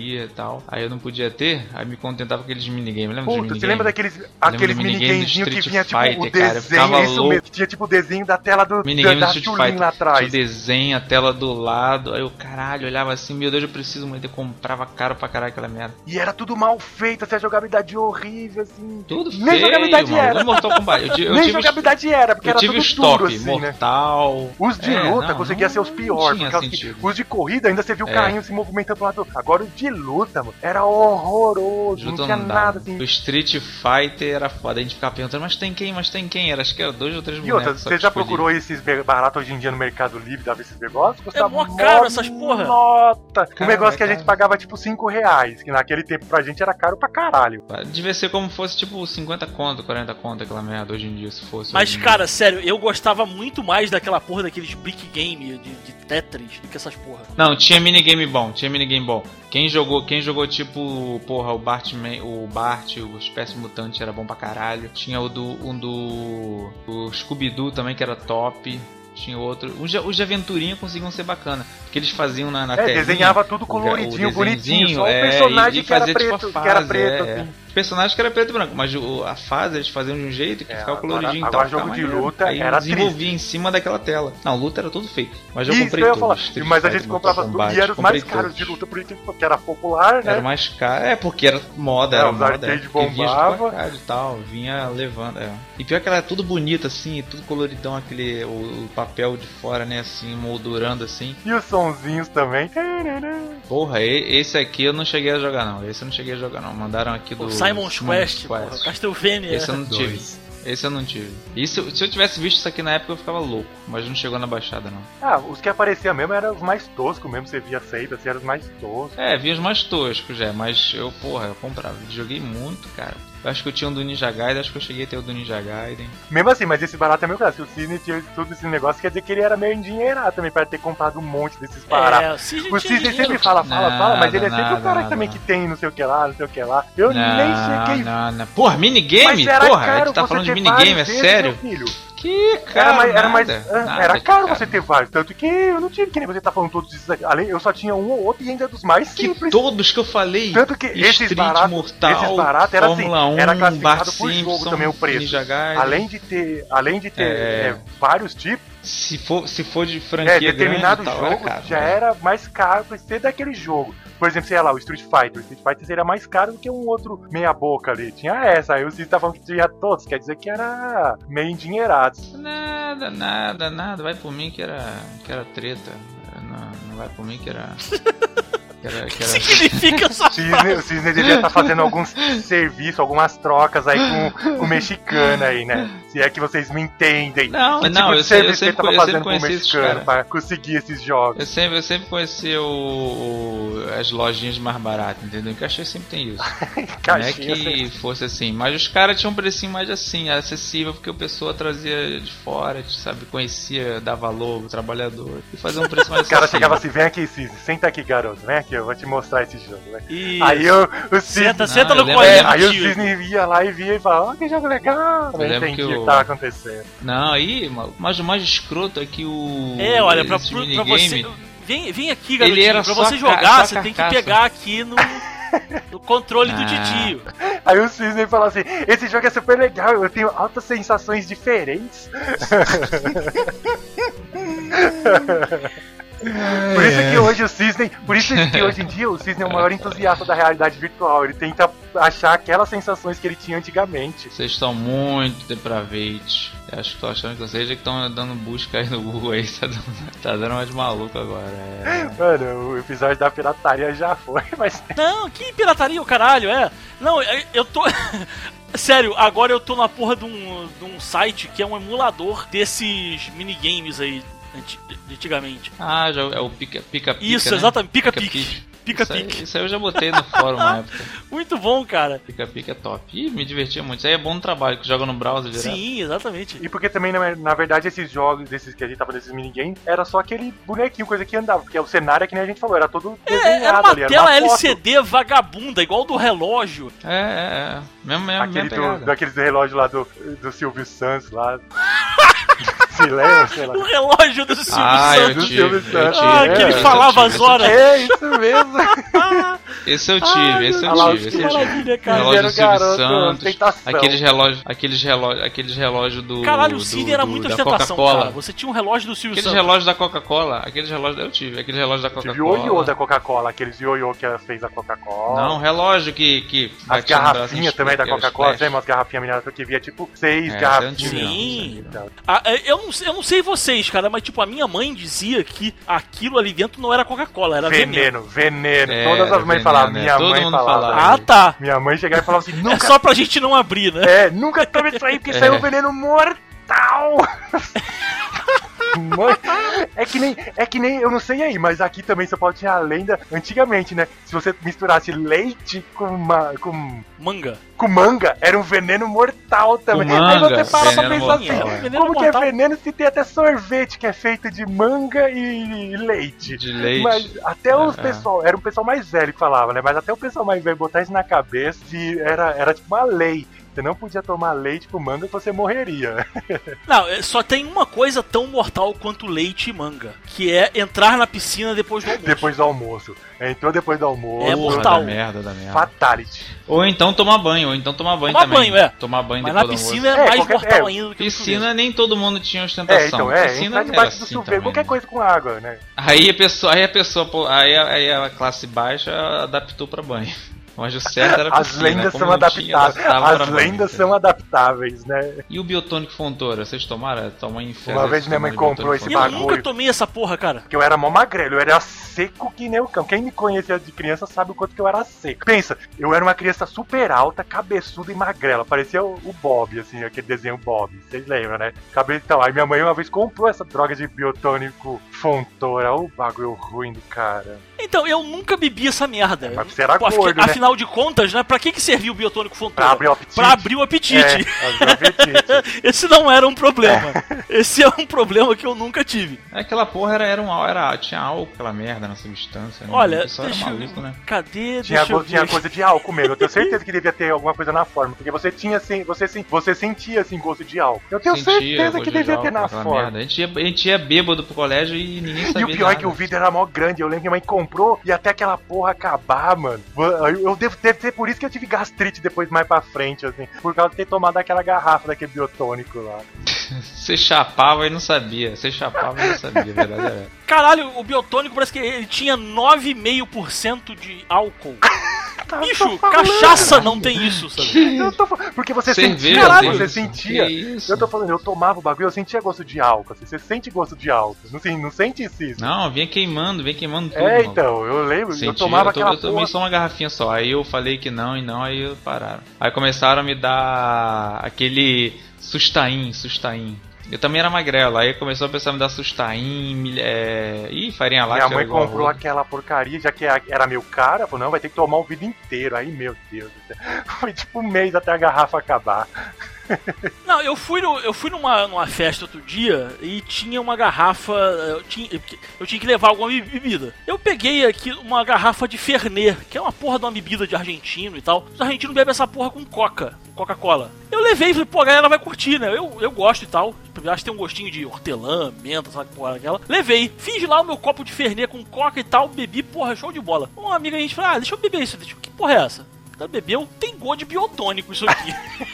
queria e tal. Aí eu não podia ter, aí me contentava com aqueles minigames. Lembra dos Puta, minigames? você lembra daqueles minigamezinhos que vinha tipo Fighter, o cara, eu ficava desenho, isso louco. mesmo, que tinha tipo o desenho da tela Minigame do da Street Chulin Fighter. lá atrás. Tinha o desenho, a tela do lado. Aí eu, caralho, olhava assim, meu Deus, eu preciso muito. Eu comprava caro pra caralho aquela merda. E era tudo mal feito, assim, a jogabilidade horrível, assim. Tudo Nem feio, jogabilidade mano. era. No Mortal Kombat. Eu Nem tive jogabilidade era, porque eu era tive tudo os duro, top, assim, né? Mortal. Os de luta não, conseguia ser os não piores, tinha porque sentido. os de corrida ainda você viu o carrinho se movimentando pro lado. Agora os de luta, mano, era horroroso, não tinha nada assim. O Street Fighter era foda. A gente ficava perguntando, mas tem quem? Mas tem quem? Era, acho que era 2 ou 3 E bonecos. outra, você já procurou esses baratos hoje em dia no Mercado Livre, dava esses negócios? É mó caro essas porra. Nota! Um Cara, negócio que a cara. gente pagava tipo R$5, que naquele tempo pra gente era caro pra caralho. Devia ser como fosse tipo 50 conto, 40 conto aquela merda hoje em dia, se fosse. Mas, hoje em cara, sério, eu gostava muito mais daquela porra daqueles brick game de Tetris do que essas porra. dia. Não, tinha minigame bom, Quem jogou tipo, porra, o Bart, o Espécie Mutante era bom pra caralho. Tinha o do Scooby-Doo também, que era top. Tinha outro. Os de aventurinha conseguiam ser bacana. Porque eles faziam na telinha. Desenhava tudo coloridinho, o bonitinho. desenhozinho, Só o personagem e que era fazia, tipo, preto, a que era fase, preto, assim. Os personagens que era preto e branco, mas a fase eles faziam de um jeito que ficava coloridinho agora e tal. jogo de maneiro. luta Aí era desenvolvia em cima daquela tela. Não, luta era tudo feio. Mas eu Isso comprei que eu ia tudo. falar. Street Mas a Fighter, gente Mortal comprava tudo Kombat, e eram os comprei mais caros todos. de luta, porque era popular, né? Era mais caro. É, porque era moda, era os moda. arcades Porque vinha de bombava. placado e tal, vinha levando. E pior que ela era tudo bonito assim, tudo coloridão, o papel de fora, né, assim, moldurando assim. E os sonzinhos também. Porra, esse aqui eu não cheguei a jogar não. Esse eu não cheguei a jogar não. Mandaram aqui do O Simon's Quest, porra, Castlevania. Esse eu não tive. Esse eu não tive. E se eu tivesse visto isso aqui na época eu ficava louco, mas não chegou na baixada não. Ah, os que apareciam mesmo eram os mais toscos mesmo, você via sempre, assim, eram os mais toscos. Vi os mais toscos já, mas eu comprava. Joguei muito, cara. Eu acho que eu tinha um do Ninja Gaiden, acho que eu cheguei a ter o do Ninja Gaiden. Mesmo assim, mas esse barato é meu caso. Se o Cisne tinha tudo esse negócio, quer dizer que ele era meio endinheirado também, pra ter comprado um monte desses baratos. O Cisne sempre fala, mas ele é sempre o cara também que tem não sei o que lá, não sei o que lá. Eu nem cheguei. Não. Porra, minigame? Mas era Porra, caro tu tá você falando de ter minigame, é vários desses, sério? meu filho. Que cara, era caro você ter vários, tanto que eu não tive, que nem você tá falando todos esses aqui. Além, eu só tinha um ou outro e ainda dos mais simples. Que todos que eu falei. Tanto que esses baratos era assim, Fórmula 1, era classificado Bart por jogo Simpson, também o preço. Ninja Gaiden. Além de ter vários tipos. Se for de franquia determinado grande, tal, jogo caro, já era mais caro pra ser daquele jogo. Por exemplo, sei lá, o Street Fighter. O Street Fighter seria mais caro do que um outro meia boca ali. Tinha essa, aí o Cid tá falando que tinha todos, quer dizer que era meio endinheirados. Nada. Vai por mim que era treta. Não vai por mim que era... O que significa essa O Cisne devia estar fazendo alguns serviços, algumas trocas aí com o mexicano aí, né? Se é que vocês me entendem. Não, que não, tipo de eu serviço sempre ele tava fazendo com o conheci esses mexicano caras. pra conseguir esses jogos? Eu sempre conheci as lojinhas mais baratas, entendeu? Em Caxias sempre tem isso. Não é Caxias, que fosse assim, mas os caras tinham um precinho mais assim, acessível, porque o pessoa trazia de fora, sabe, conhecia, dava valor ao trabalhador e fazia um preço mais O cara acessível. chegava assim, vem aqui, Cisne, senta aqui, garoto, vem aqui, eu vou te mostrar esse jogo, né? Isso. Aí o Cisne... Senta eu no lembro- colinho, Aí o tio. Cisne ia lá e via e falava, que jogo legal. Eu lembro entendi que o que tava acontecendo. Não, aí, mas o mais escroto é que o... Olha, pra esse você... minigame, Vem aqui, Ele garotinho, era pra só você só jogar, você tem que carcaça. pegar aqui no controle do titio. Aí o Cisne falou assim, esse jogo é super legal, eu tenho altas sensações diferentes. Por isso que hoje o Cisne, por isso que hoje em dia o Cisne é o maior entusiasta da realidade virtual. Ele tenta achar aquelas sensações que ele tinha antigamente. Vocês estão muito depraveite. Eu acho que tô achando que vocês é que estão dando busca aí no Google aí, tá dando mais maluco agora. Mano, o episódio da pirataria já foi, mas... Não, que pirataria o caralho, Não, eu tô... Sério, agora eu tô na porra de um site que é um emulador desses minigames aí, antigamente. Ah, já é o Pica, Isso, né? exatamente, Pica-Pique. Pica-Pique. Isso aí eu já botei no fórum na época. Muito bom, cara. Pica-Pique é top. Ih, me divertia muito. Isso aí é bom no trabalho, que joga no browser direto. Sim, exatamente. E porque também, na verdade, esses jogos, desses que a gente tava nesses minigames, era só aquele bonequinho, coisa que andava. Porque o cenário é que nem a gente falou, era todo desenhado Era uma ali. tela Era uma foto. LCD vagabunda, igual do relógio. Mesmo Aquele pegada. daqueles relógios lá do Silvio Santos lá. Se lembra, sei lá. O relógio do Silvio Eu Santos. tive. Silvio Santos. Que ele falava as horas. É isso mesmo. Esse eu tive, esse eu Olha lá, tive. Que Esse eu tive. maravilha, cara. Relógio do Silvio Garoto, Santos, ostentação. aqueles relógios do. Caralho, o Cine era muita da ostentação, Coca-Cola. cara. Você tinha um relógio do Silvio Aqueles Santos. relógios da Coca-Cola, aqueles relógios eu tive, aqueles relógios da Tive Coca-Cola. ioiô da Coca-Cola, aqueles ioiô que ela fez a Coca-Cola. Não, relógio que As batia no braço, garrafinhas também da aqueles Coca-Cola, flash. tem umas garrafinhas miniaturas que via tipo 6 É, garrafinhas. Sim. Então, Eu não sei vocês, cara, mas tipo, a minha mãe dizia que aquilo ali dentro não era Coca-Cola, era veneno. veneno. É, Todas as mães veneno, falavam, né? minha Todo mãe mundo falava. falava. Ah, tá. Minha mãe chegava e falava assim, É nunca, só pra gente não abrir, né? nunca tome isso aí, porque isso aí é um veneno mortal. Mãe, é que nem, eu não sei aí, mas aqui também você pode ter a lenda, antigamente, né? Se você misturasse leite com Manga. manga, era um veneno mortal também. Com Aí manga, você para pra veneno pensar mortal, assim, é. Veneno como mortal. que é veneno se tem até sorvete que é feito de manga e leite? De leite. Mas até os É. pessoal, era um pessoal mais velho que falava, né? Mas até o pessoal mais velho botar isso na cabeça que era tipo uma lei. Você não podia tomar leite com manga que você morreria. Não, só tem uma coisa tão mortal quanto leite e manga, que é entrar na piscina depois do almoço. Depois do almoço. Entrou depois do almoço. É mortal. Da merda. Fatality. Ou então tomar banho Tomar também. banho, é. Tomar banho Mas na depois do piscina almoço. é mais qualquer- mortal ainda do que no Piscina nem todo mundo tinha ostentação. Então, Piscina entrar era debaixo do assim chuveiro, também, qualquer né? coisa com água, né? Aí a classe baixa adaptou pra banho. Mas o certo era As piscina, lendas como são não tinha, adaptáveis. adaptava pra As banho, lendas entendeu? são adaptáveis, né? E o biotônico Fontoura, vocês tomaram? Toma em festa. Uma vez minha mãe comprou esse Eu bagulho. nunca tomei essa porra, cara. Porque eu era mó magrelo, eu era seco que nem o cão. Quem me conhecia de criança sabe o quanto que eu era seco. Pensa, eu era uma criança super alta, cabeçuda e magrela. Parecia o Bob, assim, aquele desenho Bob. Vocês lembram, né? Então, aí minha mãe uma vez comprou essa droga de biotônico Fontoura. O bagulho ruim do cara. Então, eu nunca bebi essa merda. Mas você era Pô, gordo, né? afinal de contas, né? Pra que serviu o biotônico Fontoura? Pra abrir o apetite. Pra abrir o apetite. Abrir o apetite. Esse não era um problema. Esse é um problema que eu nunca tive. Aquela porra tinha álcool, aquela merda na substância. Né? Olha, O pessoal era deixa maluco, né? Cadê? Tinha, Deixa eu ver tinha aqui. coisa de álcool mesmo. Eu tenho certeza que devia ter alguma coisa na forma. Porque você tinha assim, você sentia assim gosto de álcool. Eu tenho certeza gosto que de devia álcool, ter na aquela forma. merda. A gente ia bêbado pro colégio e ninguém sabia E o pior é nada. que o vidro era mó grande. Eu lembro que minha mãe comprou e até aquela porra acabar, mano. Eu devo ter por isso que eu tive gastrite depois mais pra frente, assim. Por causa de ter tomado aquela garrafa daquele biotônico lá. Você chapava e não sabia. A verdade era. Caralho, o biotônico parece que ele tinha 9,5% de álcool. Bicho, cachaça não tem isso, sabe? Eu tô falando, porque você Cerveja sentia, tem você isso. sentia. Que isso? Eu tô falando, eu tomava o bagulho, eu sentia gosto de álcool. Assim, você sente gosto de álcool. Não sente isso? Não, vinha queimando tudo. É, mano. então, eu lembro, eu Senti, tomava aquela eu tomei porra. só uma garrafinha só. Aí eu falei que não, aí pararam. Aí começaram a me dar aquele sustaim. Eu também era magrelo, aí começou a pensar em me dar sustaim, farinha láctea. Minha mãe igual comprou arroz. aquela porcaria, já que era meio cara, falou, não, vai ter que tomar o vidro inteiro. Aí, meu Deus do céu. Foi tipo um mês até a garrafa acabar. Não, eu fui numa festa outro dia e tinha uma garrafa. Eu tinha que levar alguma bebida. Eu peguei aqui uma garrafa de Fernet, que é uma porra de uma bebida de argentino e tal. Os argentinos bebem essa porra com Coca-Cola. Eu levei e falei, pô, a galera vai curtir, né? Eu gosto e tal. Acho que tem um gostinho de hortelã, menta, sabe que porra aquela. Levei, fiz lá o meu copo de Fernet com Coca e tal, bebi, porra, show de bola. Uma amiga a gente falou, deixa eu beber isso. Que porra é essa? Ela bebeu, tem gosto de biotônico isso aqui.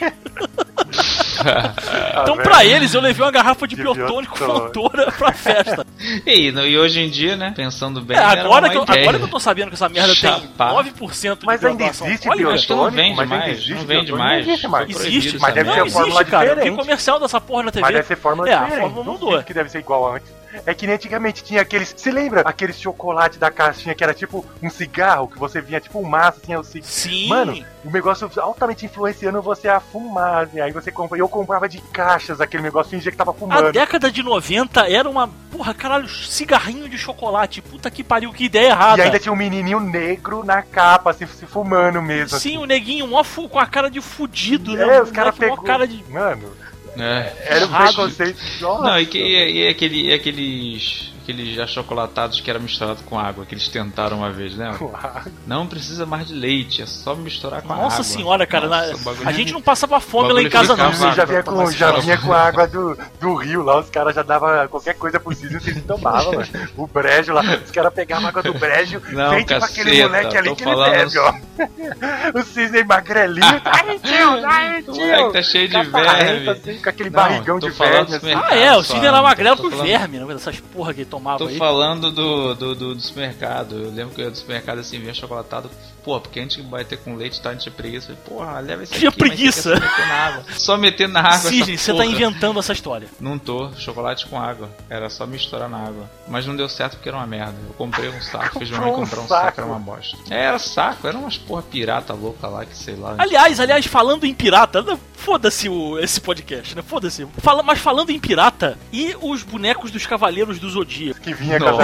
Então, pra eles, eu levei uma garrafa de biotônico Fontoura pra festa. E hoje em dia, né? Pensando bem, Agora era uma que ideia. eu tô sabendo que essa merda Chapar. tem 9% de Mas ainda graduação. existe Olha, Acho que não biotônico, vende mas ainda mais. existe Não vende biotônico, mais. não existe mais. Foi proibido existe, essa mas deve merda. não ser a fórmula existe, cara. Eu vi diferente. comercial dessa porra na TV. Mas deve ser fórmula a diferente. fórmula Não mudou. duvido que deve ser igual antes. É que nem antigamente tinha aqueles. Você lembra aquele chocolate da caixinha que era tipo um cigarro, que você vinha tipo um maço, assim, o cigarro. Sim. Mano, o negócio altamente influenciando você a fumar, né? Aí você compra. Eu comprava de caixas aquele negócio, fingia que tava A fumando. década de 90 era uma, porra, caralho, cigarrinho de chocolate. Puta que pariu, que ideia errada. E ainda tinha um menininho negro na capa, assim, se fumando mesmo. Sim, assim. o neguinho mó com a cara de fudido, né? Os caras pegou pegou. cara de... Mano, É. era um Errado. preconceito. Nossa. Não, e aqueles aqueles achocolatados que era misturado com água, que eles tentaram uma vez, né? Não precisa mais de leite, é só misturar com água. Nossa senhora, cara, Nossa, a gente não passava fome lá em casa não. Você já vinha com a água do rio lá, os caras já davam qualquer coisa pro Cisne, o Cisne tomava, mano. O brejo lá, os caras pegavam a água do brejo, feito pra aquele moleque ali que ele bebe, ó. O Cisne magrelinho, daí tio! O moleque tá cheio de verme. Assim, com aquele barrigão de verme. Assim. O Cisne era magrelo com verme, né? Essas porra que ele tomava aí. Tô falando do supermercado. Eu lembro que eu ia do supermercado assim, vinha chocolatado. Pô, porque a gente vai ter com leite, tá? A gente tinha preguiça. Porra, leva esse aqui. Tinha preguiça? Só meter na água. Cisne, você tá inventando essa história. Não tô, chocolate com água. Era só misturar na água. Mas não deu certo porque era uma merda. Eu comprei um saco, fiz minha mãe comprar um saco, era uma bosta. Era saco, era umas porra pirata louca lá, que sei lá. Aliás, falando em pirata, foda-se esse podcast, né? Foda-se. Mas falando em pirata, e os bonecos dos Cavaleiros do Zodíaco? Que vinha com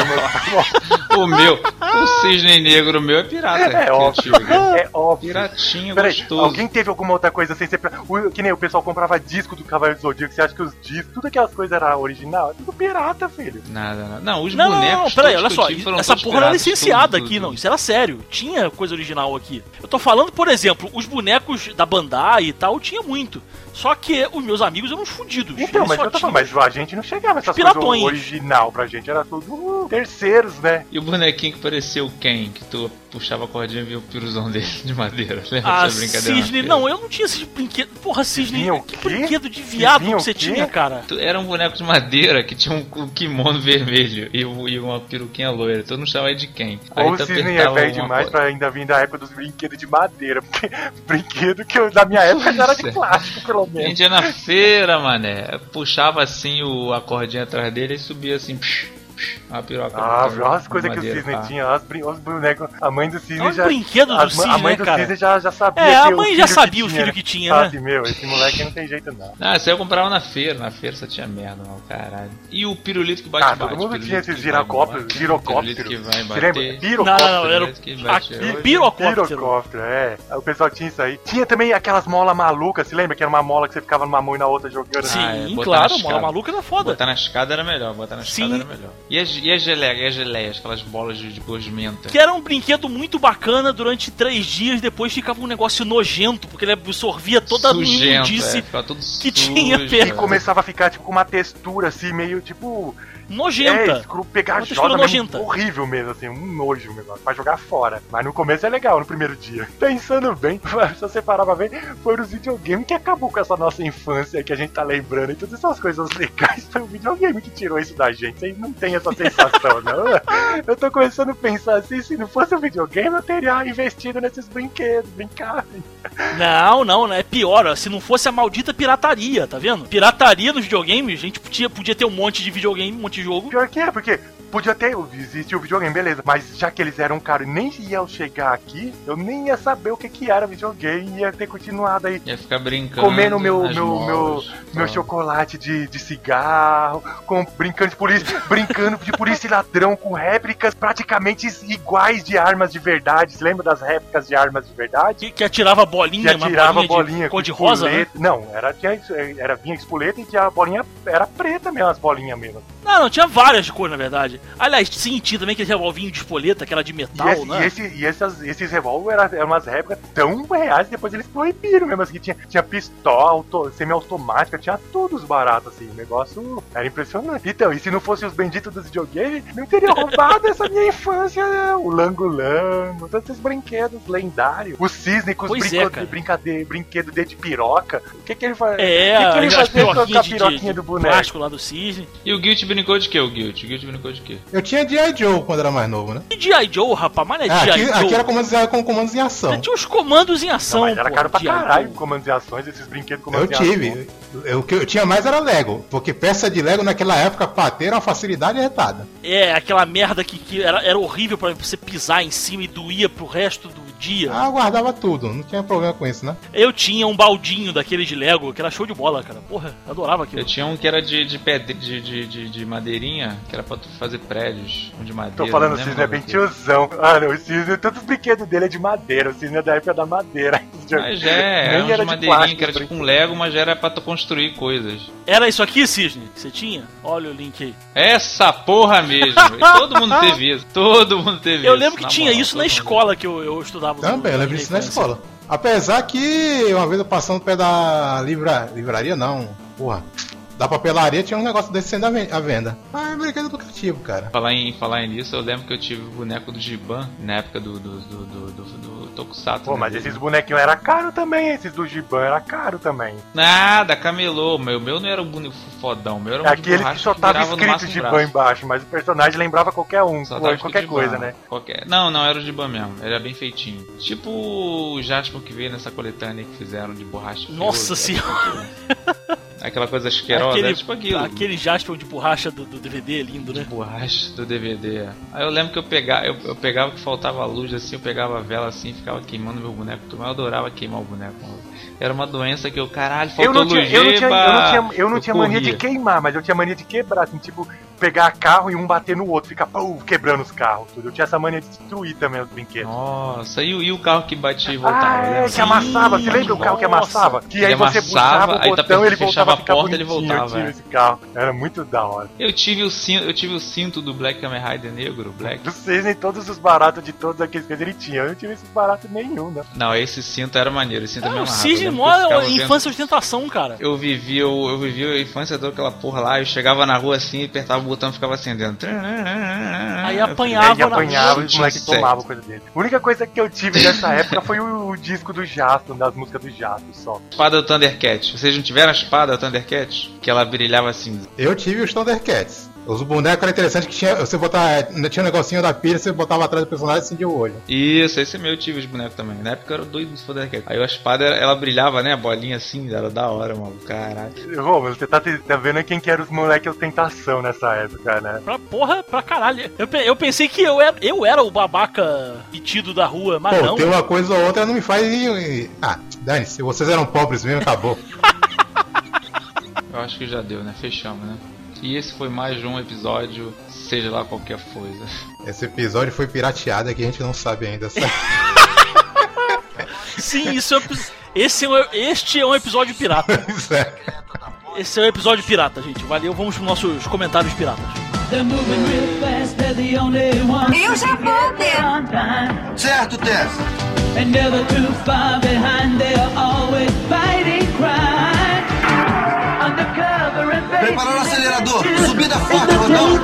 o cisne negro meu é pirata. É óbvio. É óbvio. Piratinho, Peraí, gostoso. alguém teve alguma outra coisa sem ser... Que nem o pessoal comprava disco do Cavaleiro do Zodíaco, você acha que os discos, tudo aquelas coisas era original? É tudo pirata, filho. Nada. Não, os bonecos... Não, peraí, olha só, essa porra era licenciada tudo. aqui, não, isso era sério. Tinha coisa original aqui. Eu tô falando, por exemplo, os bonecos da Bandai e tal, tinha muito. Só que os meus amigos eram uns fudidos. Então, mas a gente não chegava essas coisas original pra gente, era tudo terceiros, né? E o bonequinho que parecia o Ken, que tu puxava a cordinha e via o piruzão dele de madeira. Lembra dessa brincadeira? Cisne, não, eu não tinha esses brinquedos. Porra, Cisne, que brinquedo de viado que você tinha, cara? Era um boneco de madeira que tinha um kimono vermelho e uma peruquinha loira. Tu não chamava de Ken. Ou o Cisne é velho demais pra ainda vir da época dos brinquedos de madeira. Porque brinquedo que da minha época já era de plástico, pelo menos. A gente ia na feira, mané. Puxava assim a cordinha atrás dele e subia assim. A piroca. Olha as coisas que o Cisne tinha, os bonecos. A mãe do Cisne já. Brinquedo do Cisne, a mãe do Cisne já sabia. A mãe já sabia o filho que tinha, né? Assim, meu, esse moleque não tem jeito não. Isso aí eu comprava na feira só tinha merda, não, caralho. E o pirulito que bate. Todo mundo tinha esses girocópteros. Que vai bater. Não, era o pirocóptero, O pessoal tinha isso aí. Tinha também aquelas molas malucas, se lembra? Que era uma mola que você ficava numa mão e na outra jogando. Sim, claro, a mola maluca era foda. Botar na escada era melhor, E as geleias, aquelas bolas de gosmenta. Que era um brinquedo muito bacana durante 3 dias, depois ficava um negócio nojento, porque ele absorvia toda a imundice que tinha perto. E começava a ficar tipo com uma textura assim, meio tipo... nojenta. Pegajosa, nojenta. Horrível mesmo, assim, um nojo mesmo, pra jogar fora. Mas no começo é legal, no primeiro dia. Pensando bem, se você parar pra ver, foi os videogames que acabou com essa nossa infância que a gente tá lembrando. E todas essas coisas legais, foi o videogame que tirou isso da gente. Vocês não tem essa sensação, não? Eu tô começando a pensar assim, se não fosse o videogame, eu teria investido nesses brinquedos, brincar. Não, é pior, ó, se não fosse a maldita pirataria, tá vendo? Pirataria nos videogames, a gente podia ter um monte de videogame, um monte de jogo. Pior que porque podia ter, existia o videogame, beleza, mas já que eles eram caros, nem ia chegar aqui, eu nem ia saber o que era videogame, ia ter continuado aí. Ia ficar brincando. Comendo meu chocolate de cigarro, brincando de polícia e ladrão com réplicas praticamente iguais de armas de verdade. Você lembra das réplicas de armas de verdade? Que atirava bolinha, bolinha cor de rosa, né? Não, vinha espoleta e a bolinha era preta mesmo, as bolinhas mesmo. Não, tinha várias cores, na verdade. Aliás, senti também aquele revolvinho de espoleta, aquela de metal, né? Esses revólver eram umas réplicas tão reais, depois eles proibiram mesmo, assim, tinha pistola, semi-automática, tinha todos baratos, assim, o negócio era impressionante. Então, e se não fosse os benditos dos videogames, não teria roubado essa minha infância, né? O Lango-Lango, todos esses brinquedos lendários, o Cisne com os brinquedo de piroca, o que ele faz? O que ele fazia com a piroquinha do boneco? Plástico lá do Cisne. E o Guilty brincou de quê? O Guilty brincou de quê? Eu tinha G.I. Joe quando era mais novo, né? E G.I. Joe, rapaz? Mas não é G.I. Joe. Aqui era comandos em ação. Tinha os comandos em ação, mas era caro pra caralho, comandos em ações, esses brinquedos comandos em ação. O que eu tinha mais era Lego, porque peça de Lego naquela época, pra ter uma facilidade retada. Aquela merda que era horrível pra você pisar em cima e doía pro resto do dia. Eu guardava tudo, não tinha problema com isso, né? Eu tinha um baldinho daquele de Lego, que era show de bola, cara. Porra, eu adorava aquilo. Eu tinha um que era de madeirinha, que era pra tu fazer prédios de madeira. Tô falando, o Cisne é bem tiozão. O Cisne, todos os brinquedos dele é de madeira, o Cisne é da época da madeira. Mas é Nem era um de madeirinha plástico, que era tipo um Lego, mas era pra tu construir coisas. Era isso aqui, Cisne, que você tinha? Olha o link aí. Essa porra mesmo. E todo mundo teve isso. Todo mundo teve isso. Eu lembro que na tinha moral, isso todo na mundo. escola que eu estudava. Também, eu lembro disso na escola. Apesar que uma vez eu passando perto da livraria, não, porra. Da papelaria tinha um negócio desse sendo à venda. Ah, é brinquedo educativo, cara. Falar nisso, eu lembro que eu tive o boneco do Giban na época do Tokusatsu. Pô, né, mas dele. esses bonequinhos era caro também, esses do Giban era caro também. Nada, camelô. O meu não era um boneco fodão. O meu era um É de aquele borracha que só tava virava no escrito máximo Giban braço. embaixo, mas o personagem lembrava qualquer um, Só tava qualquer escrito coisa, Giban. né? Não, era o Giban mesmo. Era bem feitinho. Tipo o Jasper que veio nessa coletânea que fizeram de borracha. Nossa senhora. Aquela coisa asquerosa, era tipo aquilo. Aquele Jasper de borracha do DVD lindo, De né? borracha do DVD. Aí eu lembro que eu pegava que faltava luz assim, eu pegava a vela assim, ficava queimando meu boneco. Eu adorava queimar o boneco. Era uma doença que eu, caralho, faltou luz. Eu não tinha mania de queimar, mas eu tinha mania de quebrar, assim, tipo, pegar carro e um bater no outro, ficar quebrando os carros, tudo. Eu tinha essa mania de destruir também os brinquedos. Nossa, e o carro que batia e voltava? É, que amassava, você lembra o carro que amassava? Que aí Ele você puxava o aí botão e ele fechava voltava a a ficar porta, ele bonitinho. voltava. Eu tive esse carro, era muito da hora. Eu tive o cinto do Black Kamen Rider negro, Black. Dos seis, nem todos os baratos de todos aqueles que ele tinha. Eu não tive esses baratos nenhum, né? Não, esse cinto era maneiro, esse cinto é O amarrado. Cisne Eu lembro que eu mora ficava em vendo- infância e ostentação, cara. Eu vivi a infância daquela porra lá, eu chegava na rua assim, apertava o botão e ficava acendendo. Aí apanhava E apanhava na e os moleques Certo. tomavam coisa dele. A única coisa que eu tive nessa época foi o disco do Jasto, das músicas do Jasto só. Espada do Thundercat. Vocês não tiveram a espada do Thundercat? Que ela brilhava assim. Eu tive os Thundercats. Os bonecos eram interessantes que tinha, você botava, tinha um negocinho da pilha, você botava atrás do personagem e acendia o olho. Isso, esse meu eu tive os bonecos também. Na época eu era doido dos Thundercat. Aí a espada, ela brilhava, né? A bolinha assim, era da hora, mano. Caralho. Romulo, você tá vendo quem que era os moleques ostentação nessa época, né? Pra caralho. Eu pensei que eu era o babaca metido da rua, mas Pô, não. tem uma coisa ou outra não me faz ir. Ah, dane-se, vocês eram pobres mesmo, acabou. Eu acho que já deu, né? Fechamos, né? E esse foi mais um episódio, seja lá qualquer coisa. Esse episódio foi pirateado, é que a gente não sabe ainda, sabe? Sim, este é um episódio pirata. Pois é. Esse é um episódio pirata, gente. Valeu, vamos pros nossos comentários piratas. Eu já vou, Té. Certo, Tess. Preparar o acelerador. Subida forte, Rodão.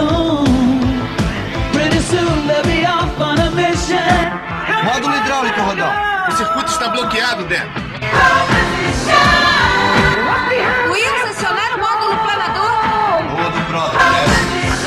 Módulo hidráulico, Rodão. O circuito está bloqueado, Dan. Will, acionar o módulo planador. Todo pronto, Tess.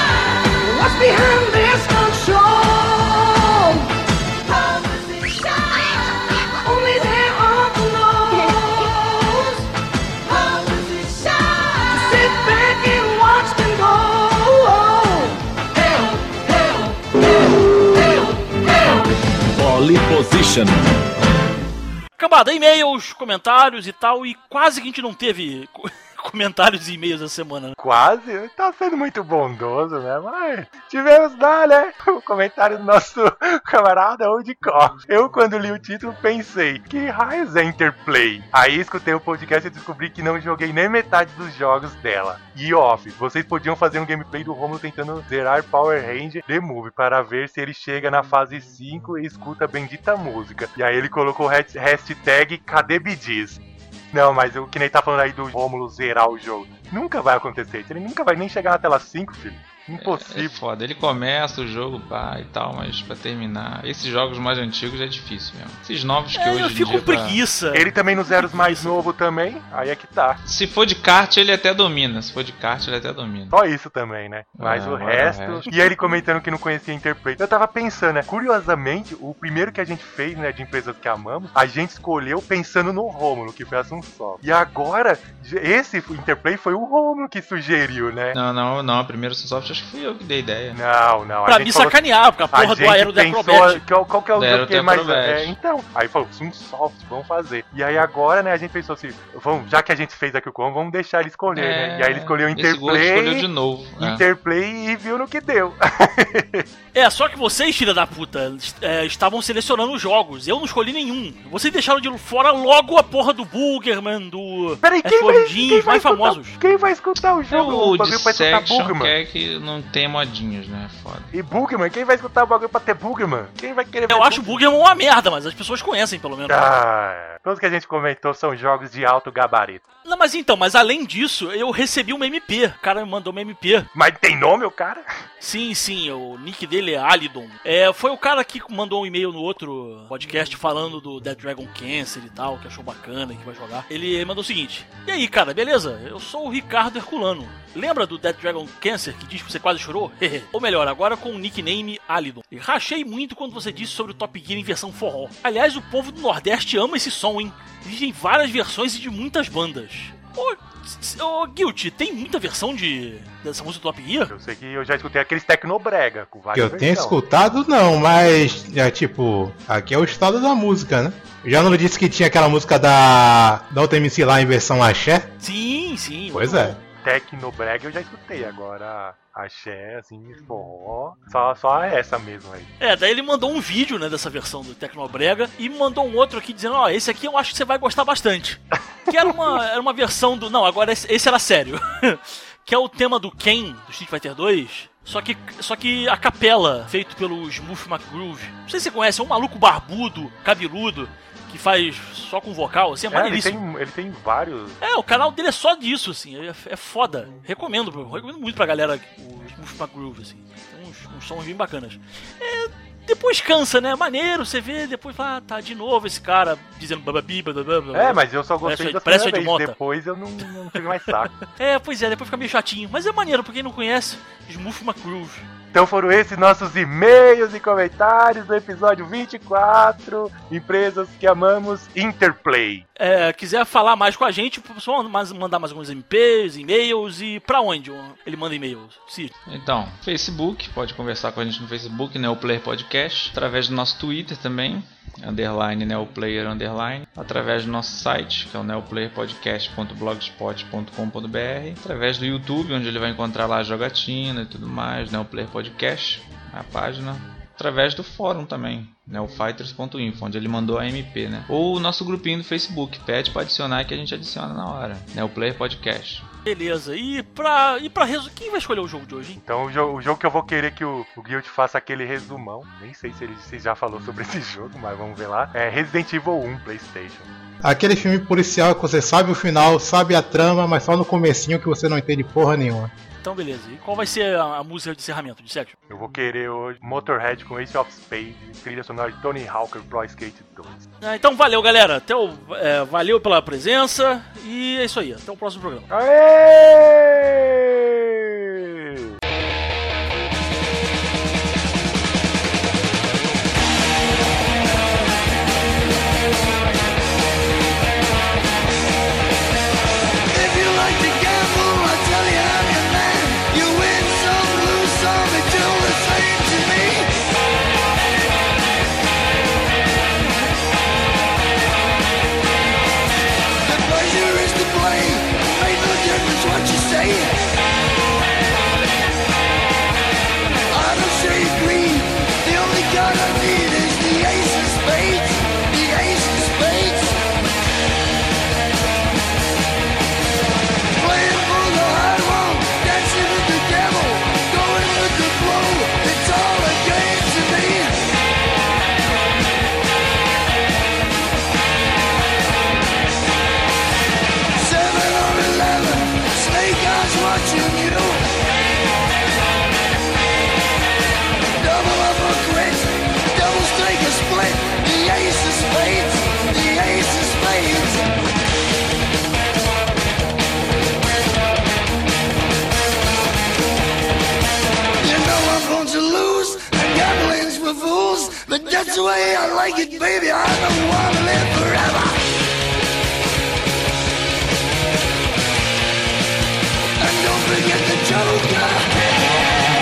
Pole Position. Cambada, e-mails, comentários e tal, e quase que a gente não teve comentários e e-mails essa semana, né? Quase, tá sendo muito bondoso, né? Mas tivemos lá, né? O comentário do nosso camarada Old Cor. Eu, quando li o título, pensei, que raios é Interplay? Aí escutei o podcast e descobri que não joguei nem metade dos jogos dela. E off, vocês podiam fazer um gameplay do Romulo tentando zerar Power Ranger The Movie para ver se ele chega na fase 5 e escuta a bendita música. E aí ele colocou hashtag Cadê Bidis? Não, mas o que nem tá falando aí do Rômulo zerar o jogo. Nunca vai acontecer. Ele nunca vai nem chegar na tela 5, filho. Impossível. É foda, ele começa o jogo, pá, e tal, mas pra terminar, esses jogos mais antigos é difícil mesmo. Esses novos que hoje Eu em fico dia com pra- preguiça. Ele também nos zeros mais novo também, aí é que tá. Se for de kart, ele até domina. Se for de kart, ele até domina. Só isso também, né? Mas o agora resto... o resto. E aí ele comentando que não conhecia Interplay. Eu tava pensando, né? Curiosamente, o primeiro que a gente fez, né, de empresas que amamos, a gente escolheu pensando no Rômulo, que foi a Sunsoft. E agora, esse Interplay foi o Rômulo que sugeriu, né? Não, a primeira Sunsoft acho Acho que fui eu que dei ideia. Não. Pra me sacanear, porque a porra do Aero do Acrobat. Qual que é o jogo que é mais... Acrobat. Então, aí falou, Sunsoft, vamos fazer. E aí agora, né, a gente pensou assim, já que a gente fez aqui o com, vamos deixar ele escolher, né? E aí ele escolheu Interplay. Escolheu de novo. Interplay e viu no que deu. Só que vocês, filha da puta, estavam selecionando os jogos. Eu não escolhi nenhum. Vocês deixaram de fora logo a porra do Boogerman, do... Peraí, quem vai famosos. Quem vai escutar o jogo? O Dissection quer que não tenha modinhos, né? Foda. E Boogerman? Quem vai escutar o bagulho pra ter Boogerman? Quem vai querer ver? Eu acho o Boogerman uma merda, mas as pessoas conhecem, pelo menos. Todos que a gente comentou são jogos de alto gabarito. Não, mas além disso, eu recebi uma MP. O cara me mandou uma MP. Mas tem nome o cara? Sim, o nick dele é Alidon. Foi o cara que mandou um e-mail no outro podcast falando do Dead Dragon Cancer e tal, que achou bacana, que vai jogar. Ele mandou o seguinte: e aí, cara, beleza? Eu sou o Ricardo Herculano. Lembra do Dead Dragon Cancer que diz que você quase chorou? Ou melhor, agora com o nickname Alidon. E rachei muito quando você disse sobre o Top Gear em versão forró. Aliás, o povo do Nordeste ama esse som, hein? Existem várias versões e de muitas bandas. Ô, Guilty, tem muita versão dessa música do Top Gear? Eu sei que eu já escutei aqueles Tecnobrega com várias Que eu tenho escutado, não, mas aqui é o estado da música, né? Já não disse que tinha aquela música da outra MC lá em versão axé? Sim. Pois é. Tecnobrega eu já escutei, agora axé, assim, forró, só essa mesmo aí. Daí ele mandou um vídeo, né, dessa versão do Tecnobrega e mandou um outro aqui dizendo, esse aqui eu acho que você vai gostar bastante. Que era uma versão do... Não, agora esse era sério. Que é o tema do Ken, do Street Fighter 2, só que a capela, feito pelo Smooth McGroove. Não sei se você conhece, é um maluco barbudo, cabeludo, que faz só com vocal, assim, é maneiríssimo. Ele tem vários... O canal dele é só disso, assim, é foda. Recomendo muito pra galera o Smooth McGroove, assim. Tem uns sons bem bacanas. Depois cansa, né? Maneiro, você vê, depois fala, tá de novo esse cara dizendo bababi, mas eu só gostei da primeira vez, depois eu não tive mais saco. Pois é, depois fica meio chatinho. Mas é maneiro, pra quem não conhece, Smooth McGroove. Então foram esses nossos e-mails e comentários do episódio 24, empresas que amamos, Interplay. Quiser falar mais com a gente, só mandar mais alguns e-mails e pra onde ele manda e-mails? Sim. Então, Facebook, pode conversar com a gente no Facebook, Neoplayer Podcast, através do nosso Twitter também, _Neoplayer_, através do nosso site, que é o neoplayerpodcast.blogspot.com.br, através do YouTube, onde ele vai encontrar lá a jogatina e tudo mais, Neoplayer Podcast, a página, através do fórum também, neofighters.info, onde ele mandou a MP, né? Ou o nosso grupinho do Facebook, pede pra adicionar que a gente adiciona na hora, Neoplayer Podcast. Beleza, e pra resumir, quem vai escolher o jogo de hoje, hein? Então o jogo que eu vou querer que o Guild faça aquele resumão, nem sei se ele já falou sobre esse jogo, mas vamos ver lá, é Resident Evil 1 PlayStation. Aquele filme policial que você sabe o final, sabe a trama, mas só no comecinho que você não entende porra nenhuma. Então beleza, e qual vai ser a música de encerramento, de Section? Eu vou querer hoje Motorhead com Ace of Spades, trilha sonora de Tony Hawk Pro Skate 2. Então valeu, galera, valeu pela presença e é isso aí, até o próximo programa. Aê! But that's the way I like it, baby. I don't want to live forever. And don't forget the Joker.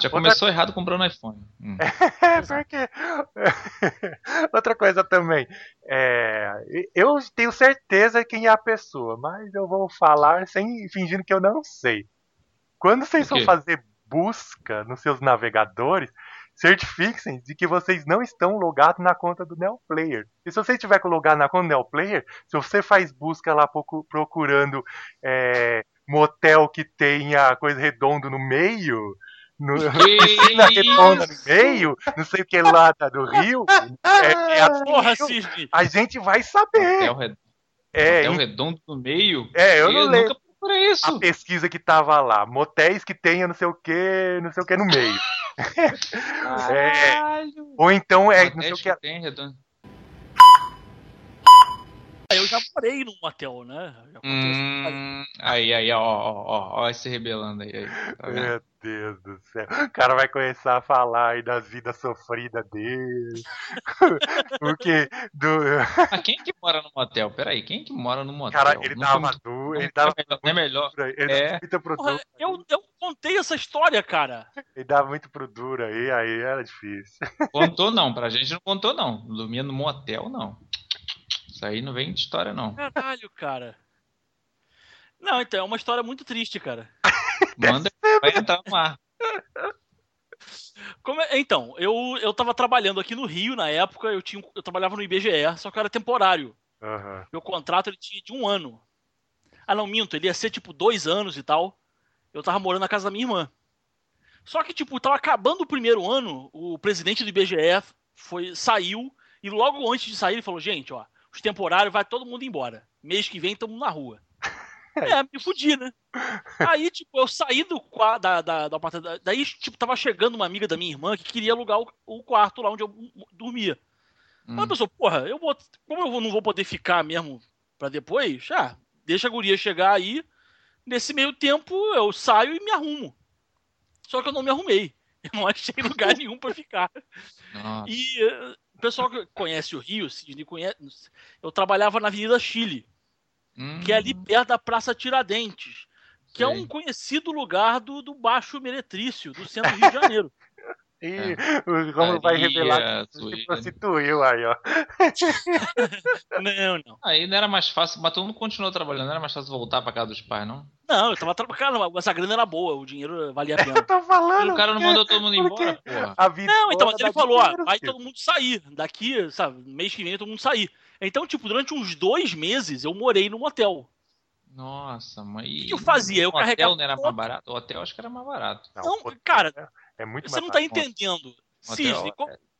Já começou errado comprando iPhone. Porque... Outra coisa também. Eu tenho certeza quem é a pessoa, mas eu vou falar fingindo que eu não sei. Quando vocês for fazer busca nos seus navegadores, certifiquem de que vocês não estão logados na conta do NeoPlayer. E se você estiver logado na conta do NeoPlayer, se você faz busca lá procurando motel que tenha coisa redonda no meio, piscina redonda no meio, não sei o que lá do Rio, Porra, Cisne. a gente vai saber. Motel redondo no meio? Eu não lembro. Nunca procurei isso. A pesquisa que tava lá, motéis que tenha não sei o que no meio. Ou então não sei o que. Tem redondo. Eu já morei num motel, né? Aí, ó, se rebelando aí. Tá vendo? Meu Deus do céu. O cara vai começar a falar aí das vidas sofridas dele. Porque Mas quem que mora no motel? Peraí, quem que mora no motel? Cara, ele dava duro, ele dava não é melhor. Ele dava muito pro duro. Eu contei essa história, cara. Ele dava muito pro duro aí era difícil. Contou não, pra gente não contou não. Dormia no motel, não. Isso aí não vem de história, não. Caralho, cara. Não, então, é uma história muito triste, cara. Manda, vai entrar no ar. Então, eu tava trabalhando aqui no Rio na época, eu trabalhava no IBGE, só que eu era temporário. Uhum. Meu contrato ele tinha de 1 ano. Ah, não, minto, ele ia ser tipo 2 anos e tal. Eu tava morando na casa da minha irmã. Só que, tipo, tava acabando o primeiro ano, o presidente do IBGE saiu, e logo antes de sair ele falou, gente, ó, os temporários vai todo mundo embora. Mês que vem estamos na rua. Me fudi, né? Aí, tipo, eu saí do apartamento. Daí, tipo, tava chegando uma amiga da minha irmã que queria alugar o quarto lá onde eu dormia. Ela pensou, porra, como eu não vou poder ficar mesmo pra depois, deixa a guria chegar aí. Nesse meio tempo, eu saio e me arrumo. Só que eu não me arrumei. Eu não achei lugar nenhum pra ficar. Nossa. E o pessoal que conhece o Rio, eu trabalhava na Avenida Chile. Que é ali perto da Praça Tiradentes, que é um conhecido lugar do Baixo Meretrício, do centro do Rio de Janeiro. O Romulo vai revelar que se prostituiu aí, ó. Não. Aí não era mais fácil, mas todo mundo continuou trabalhando, não era mais fácil voltar pra casa dos pais, não? Não, eu tava trabalhando, essa grana era boa, o dinheiro valia a pena. Eu tô falando. O cara não mandou todo mundo embora, porra. Não, então, mas ele falou, vai todo mundo sair. Daqui, sabe, mês que vem todo mundo sair. Então, tipo, durante uns 2 meses eu morei num hotel. Nossa, mas... O que eu fazia? Eu carregava... O hotel não era mais barato? O hotel acho que era mais barato. Não, cara, é muito você não tá entendendo. Cisne,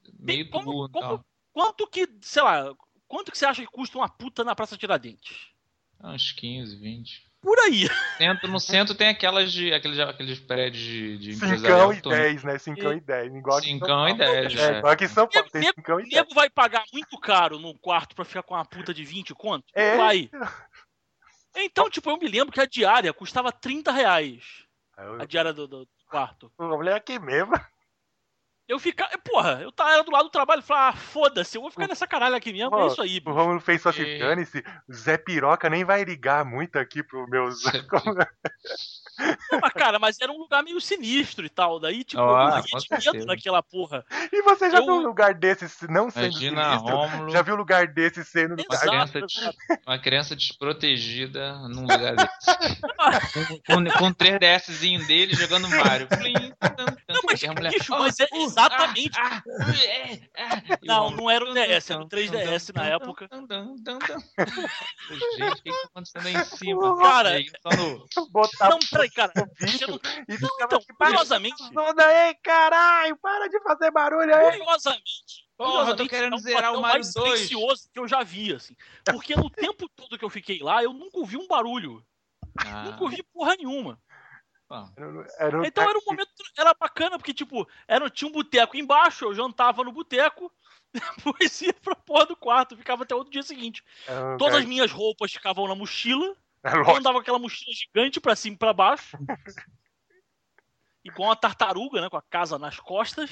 quanto que, sei lá, quanto que você acha que custa uma puta na Praça Tiradentes? Uns 15, 20. Por aí. No centro tem aqueles prédios de empresarial. 5 e 10, né? 5 e 10. 5 e 10, igual aqui em São Paulo tem 5 e 10. Nego vai pagar muito caro num quarto pra ficar com uma puta de 20 conto? Não vai. Então, tipo, eu me lembro que a diária custava R$30. A diária do quarto. O problema é aqui mesmo. Eu ficava... Porra, eu era do lado do trabalho e falava, foda-se, eu vou ficar nessa caralho aqui mesmo, é isso aí. O Romulo fez só se dane-se, o Zé Piroca nem vai ligar muito aqui pro meus... Não, mas era um lugar meio sinistro e tal, daí, tipo, eu morria de medo naquela porra. E você já viu um lugar desse não sendo Imagina, sinistro? Rômulo, já viu um lugar desse sendo... Uma criança desprotegida num lugar desse. com 3DSzinho dele jogando Mario. Não, mas é exatamente... Não era o DS, era o 3DS na época. Gente, o que tá acontecendo aí em cima? Cara, não, peraí, cara. Então, curiosamente... Ei, caralho, para de fazer barulho aí. Curiosamente, eu tô querendo zerar o Mario 2. Mais silencioso que eu já vi, assim. Porque no tempo todo que eu fiquei lá, eu nunca ouvi um barulho. Nunca ouvi porra nenhuma. Então era um momento... Era bacana, porque, tipo, tinha um boteco embaixo, eu jantava no boteco, depois ia pra porra do quarto, ficava até outro dia seguinte. Todas as minhas roupas ficavam na mochila, eu andava com aquela mochila gigante pra cima e pra baixo. Igual uma tartaruga, né? Com a casa nas costas.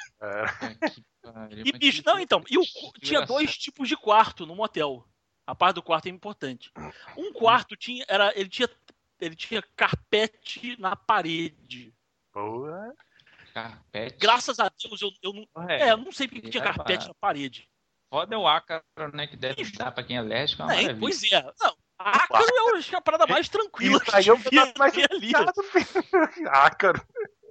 E, bicho, tinha 2 tipos de quarto no motel. A parte do quarto é importante. Um quarto ele tinha carpete na parede. Boa. Carpete. Graças a Deus eu não. Eu não sei porque tinha carpete na parede. Foda é o ácaro, né? Que deve dar pra quem é alérgico. É uma maravilha. Pois é. Não, ácaro eu acho que é a parada mais tranquila Isso aí eu devia mais ter ali. Ácaro.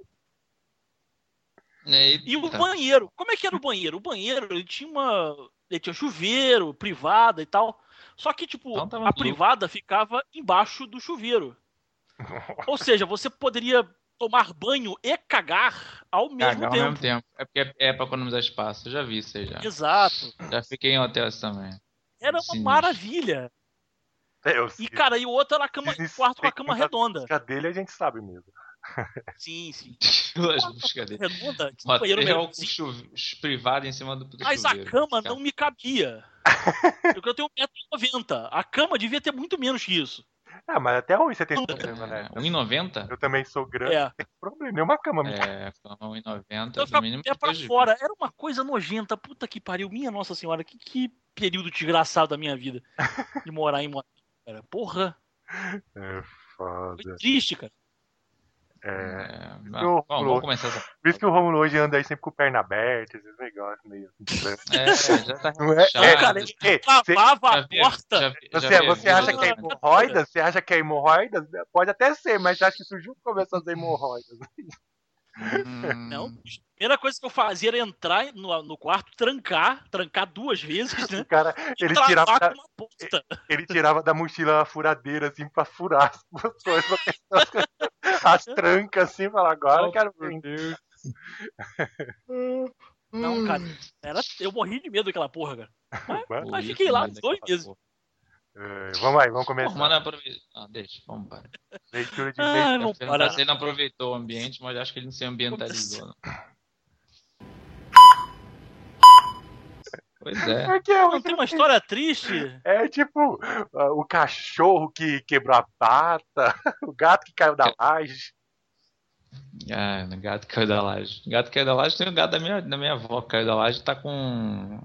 E o banheiro, como é que era o banheiro? O banheiro, ele tinha chuveiro, privada e tal. Só que, tipo, Então a privada ficava embaixo do chuveiro. Ou seja, você poderia tomar banho e cagar ao mesmo tempo. É porque é pra economizar espaço. Eu já vi isso aí já. Exato. Já fiquei em hotéis também. Era uma maravilha. E, cara, e o outro era o quarto com a cama redonda. A dele a gente sabe mesmo. Sim, sim. Duas buscas dele. Redonda, banheiro com privado em cima do mas chuveiro. A cama não me cabia. Porque eu tenho 1,90 m. A cama devia ter muito menos que isso. Ah, mas até hoje você tem problema, né? 1,90 m? Eu também sou grande, não tem problema. Nenhuma cama. Cama 1,90 m. No mínimo. Pé pra fora. Era uma coisa nojenta. Puta que pariu. Minha Nossa Senhora. Que período desgraçado da minha vida. De morar em motel. Porra. É foda. Foi triste, cara. Vamos começar essa. Por isso que o Romulo hoje anda aí sempre com perna aberta, esses negócios meio. Já tá cara, ele lavava a porta. Você acha que é hemorroida? Você acha que é hemorroida? Pode até ser, mas você acha que isso junto começou a ser hemorroidas? Não, a primeira coisa que eu fazia era entrar no quarto, trancar 2 vezes, né? O cara, ele tirava da mochila a furadeira, assim, pra furar as coisas, as trancas, assim, falar, agora eu quero ver. Não, cara, eu morri de medo daquela porra, cara. Mas fiquei lá 2 meses. Vamos aí, vamos começar. Deixa, vamos para. Leitura de Ele não aproveitou o ambiente, mas acho que ele não se ambientalizou. Não. Pois é. Não tem uma história triste? É tipo o cachorro que quebrou a pata, o gato que caiu da laje. O gato que caiu da laje. O gato que caiu da laje tem o gato da minha avó que caiu da laje, tá com.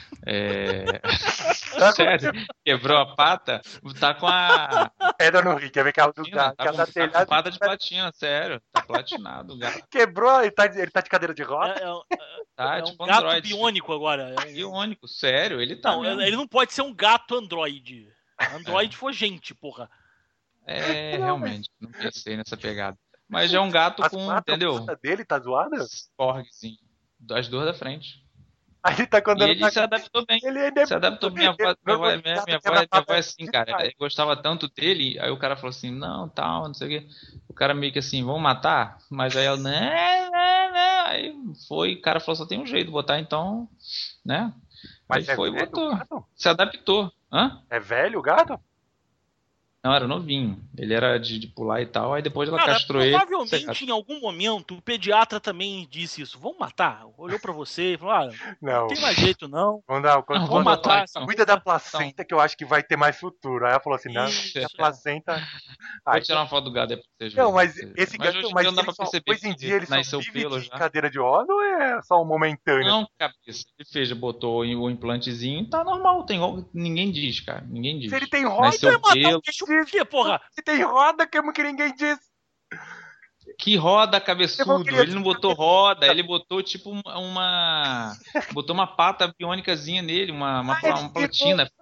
Sério, quebrou a pata, tá com a. Pedra no rio, quer ver que é o do gato? Tá com pata de platina, sério. Tá platinado o gato. Quebrou, ele tá de cadeira de roda? É tipo um gato Android. biônico agora. Biônico, sério, ele tá. Não, ele não pode ser um gato Android. Android foi gente, porra. Realmente, não pensei nessa pegada. Mas é um gato com, entendeu? A dele tá zoada? Sporgzinho. As 2 da frente. Aí ele tá quando ele se adaptou bem. Se adaptou bem. Minha avó é assim, cara. Ele gostava tanto dele, aí o cara falou assim, não sei o quê. O cara meio que assim, vamos matar? Mas aí ela, não. Aí foi, o cara falou, só tem um jeito de botar, então, né? Mas aí foi e botou. Se adaptou. Hã? É velho o gato? Não, era novinho. Ele era de pular e tal. Aí depois ela castrou ele. Provavelmente em algum momento o pediatra também disse isso. Vamos matar? Olhou pra você e falou: não tem mais jeito não. Vamos matar. Cuida da placenta que eu acho que vai ter mais futuro. Aí ela falou assim: não, a placenta. Vou tirar uma foto do gato depois pra vocês. Não, mas esse gato. Mas não dá pra perceber. Hoje em dia ele só vive pelo de cadeira de roda ou é só um momentâneo? Não, cabeça. Ele botou o implantezinho e tá normal. Ninguém diz, cara. Ninguém diz. Se ele tem roda, por quê, porra? Se tem roda, como que ninguém diz? Que roda, cabeçudo? Ele não botou roda, ele botou tipo botou uma pata biônicazinha nele, uma platina.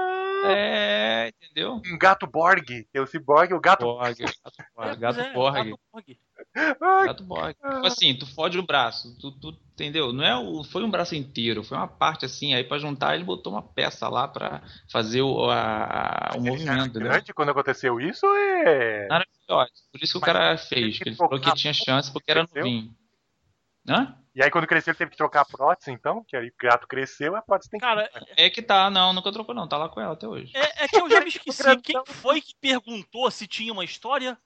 Entendeu? Um gato Borg. O ciborgue, o gato Borg. Gato Borg. Gato Borg. Tipo assim, tu fode o braço, tu entendeu? Não é foi um braço inteiro, foi uma parte assim, aí pra juntar ele botou uma peça lá pra fazer o movimento. Grande quando aconteceu isso Nada pior. Por isso que o cara fez, que ele falou que tinha chance porque era novinho. Hã? E aí quando cresceu ele teve que trocar a prótese, então? Que aí o gato cresceu, a prótese tem que... Cara, é que tá, nunca trocou não, tá lá com ela até hoje. É que eu já me esqueci, quem foi que perguntou se tinha uma história?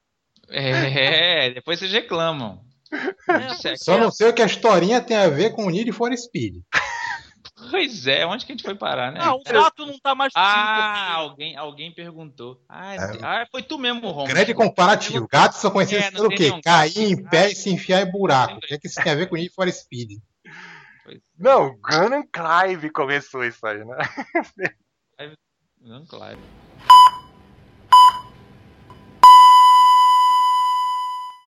Depois vocês reclamam. Só não sei o que a historinha tem a ver com o Need for Speed. Pois é, onde que a gente foi parar, né? O gato não tá mais alguém perguntou. Foi tu mesmo, Romulo. Grande comparativo. Gatos são conhecidos pelo quê? Cair em pé e se enfiar em buraco. O que é que isso tem a ver com o Need for Speed? Não, Gun and Clive começou isso aí, né? Gun and Clive.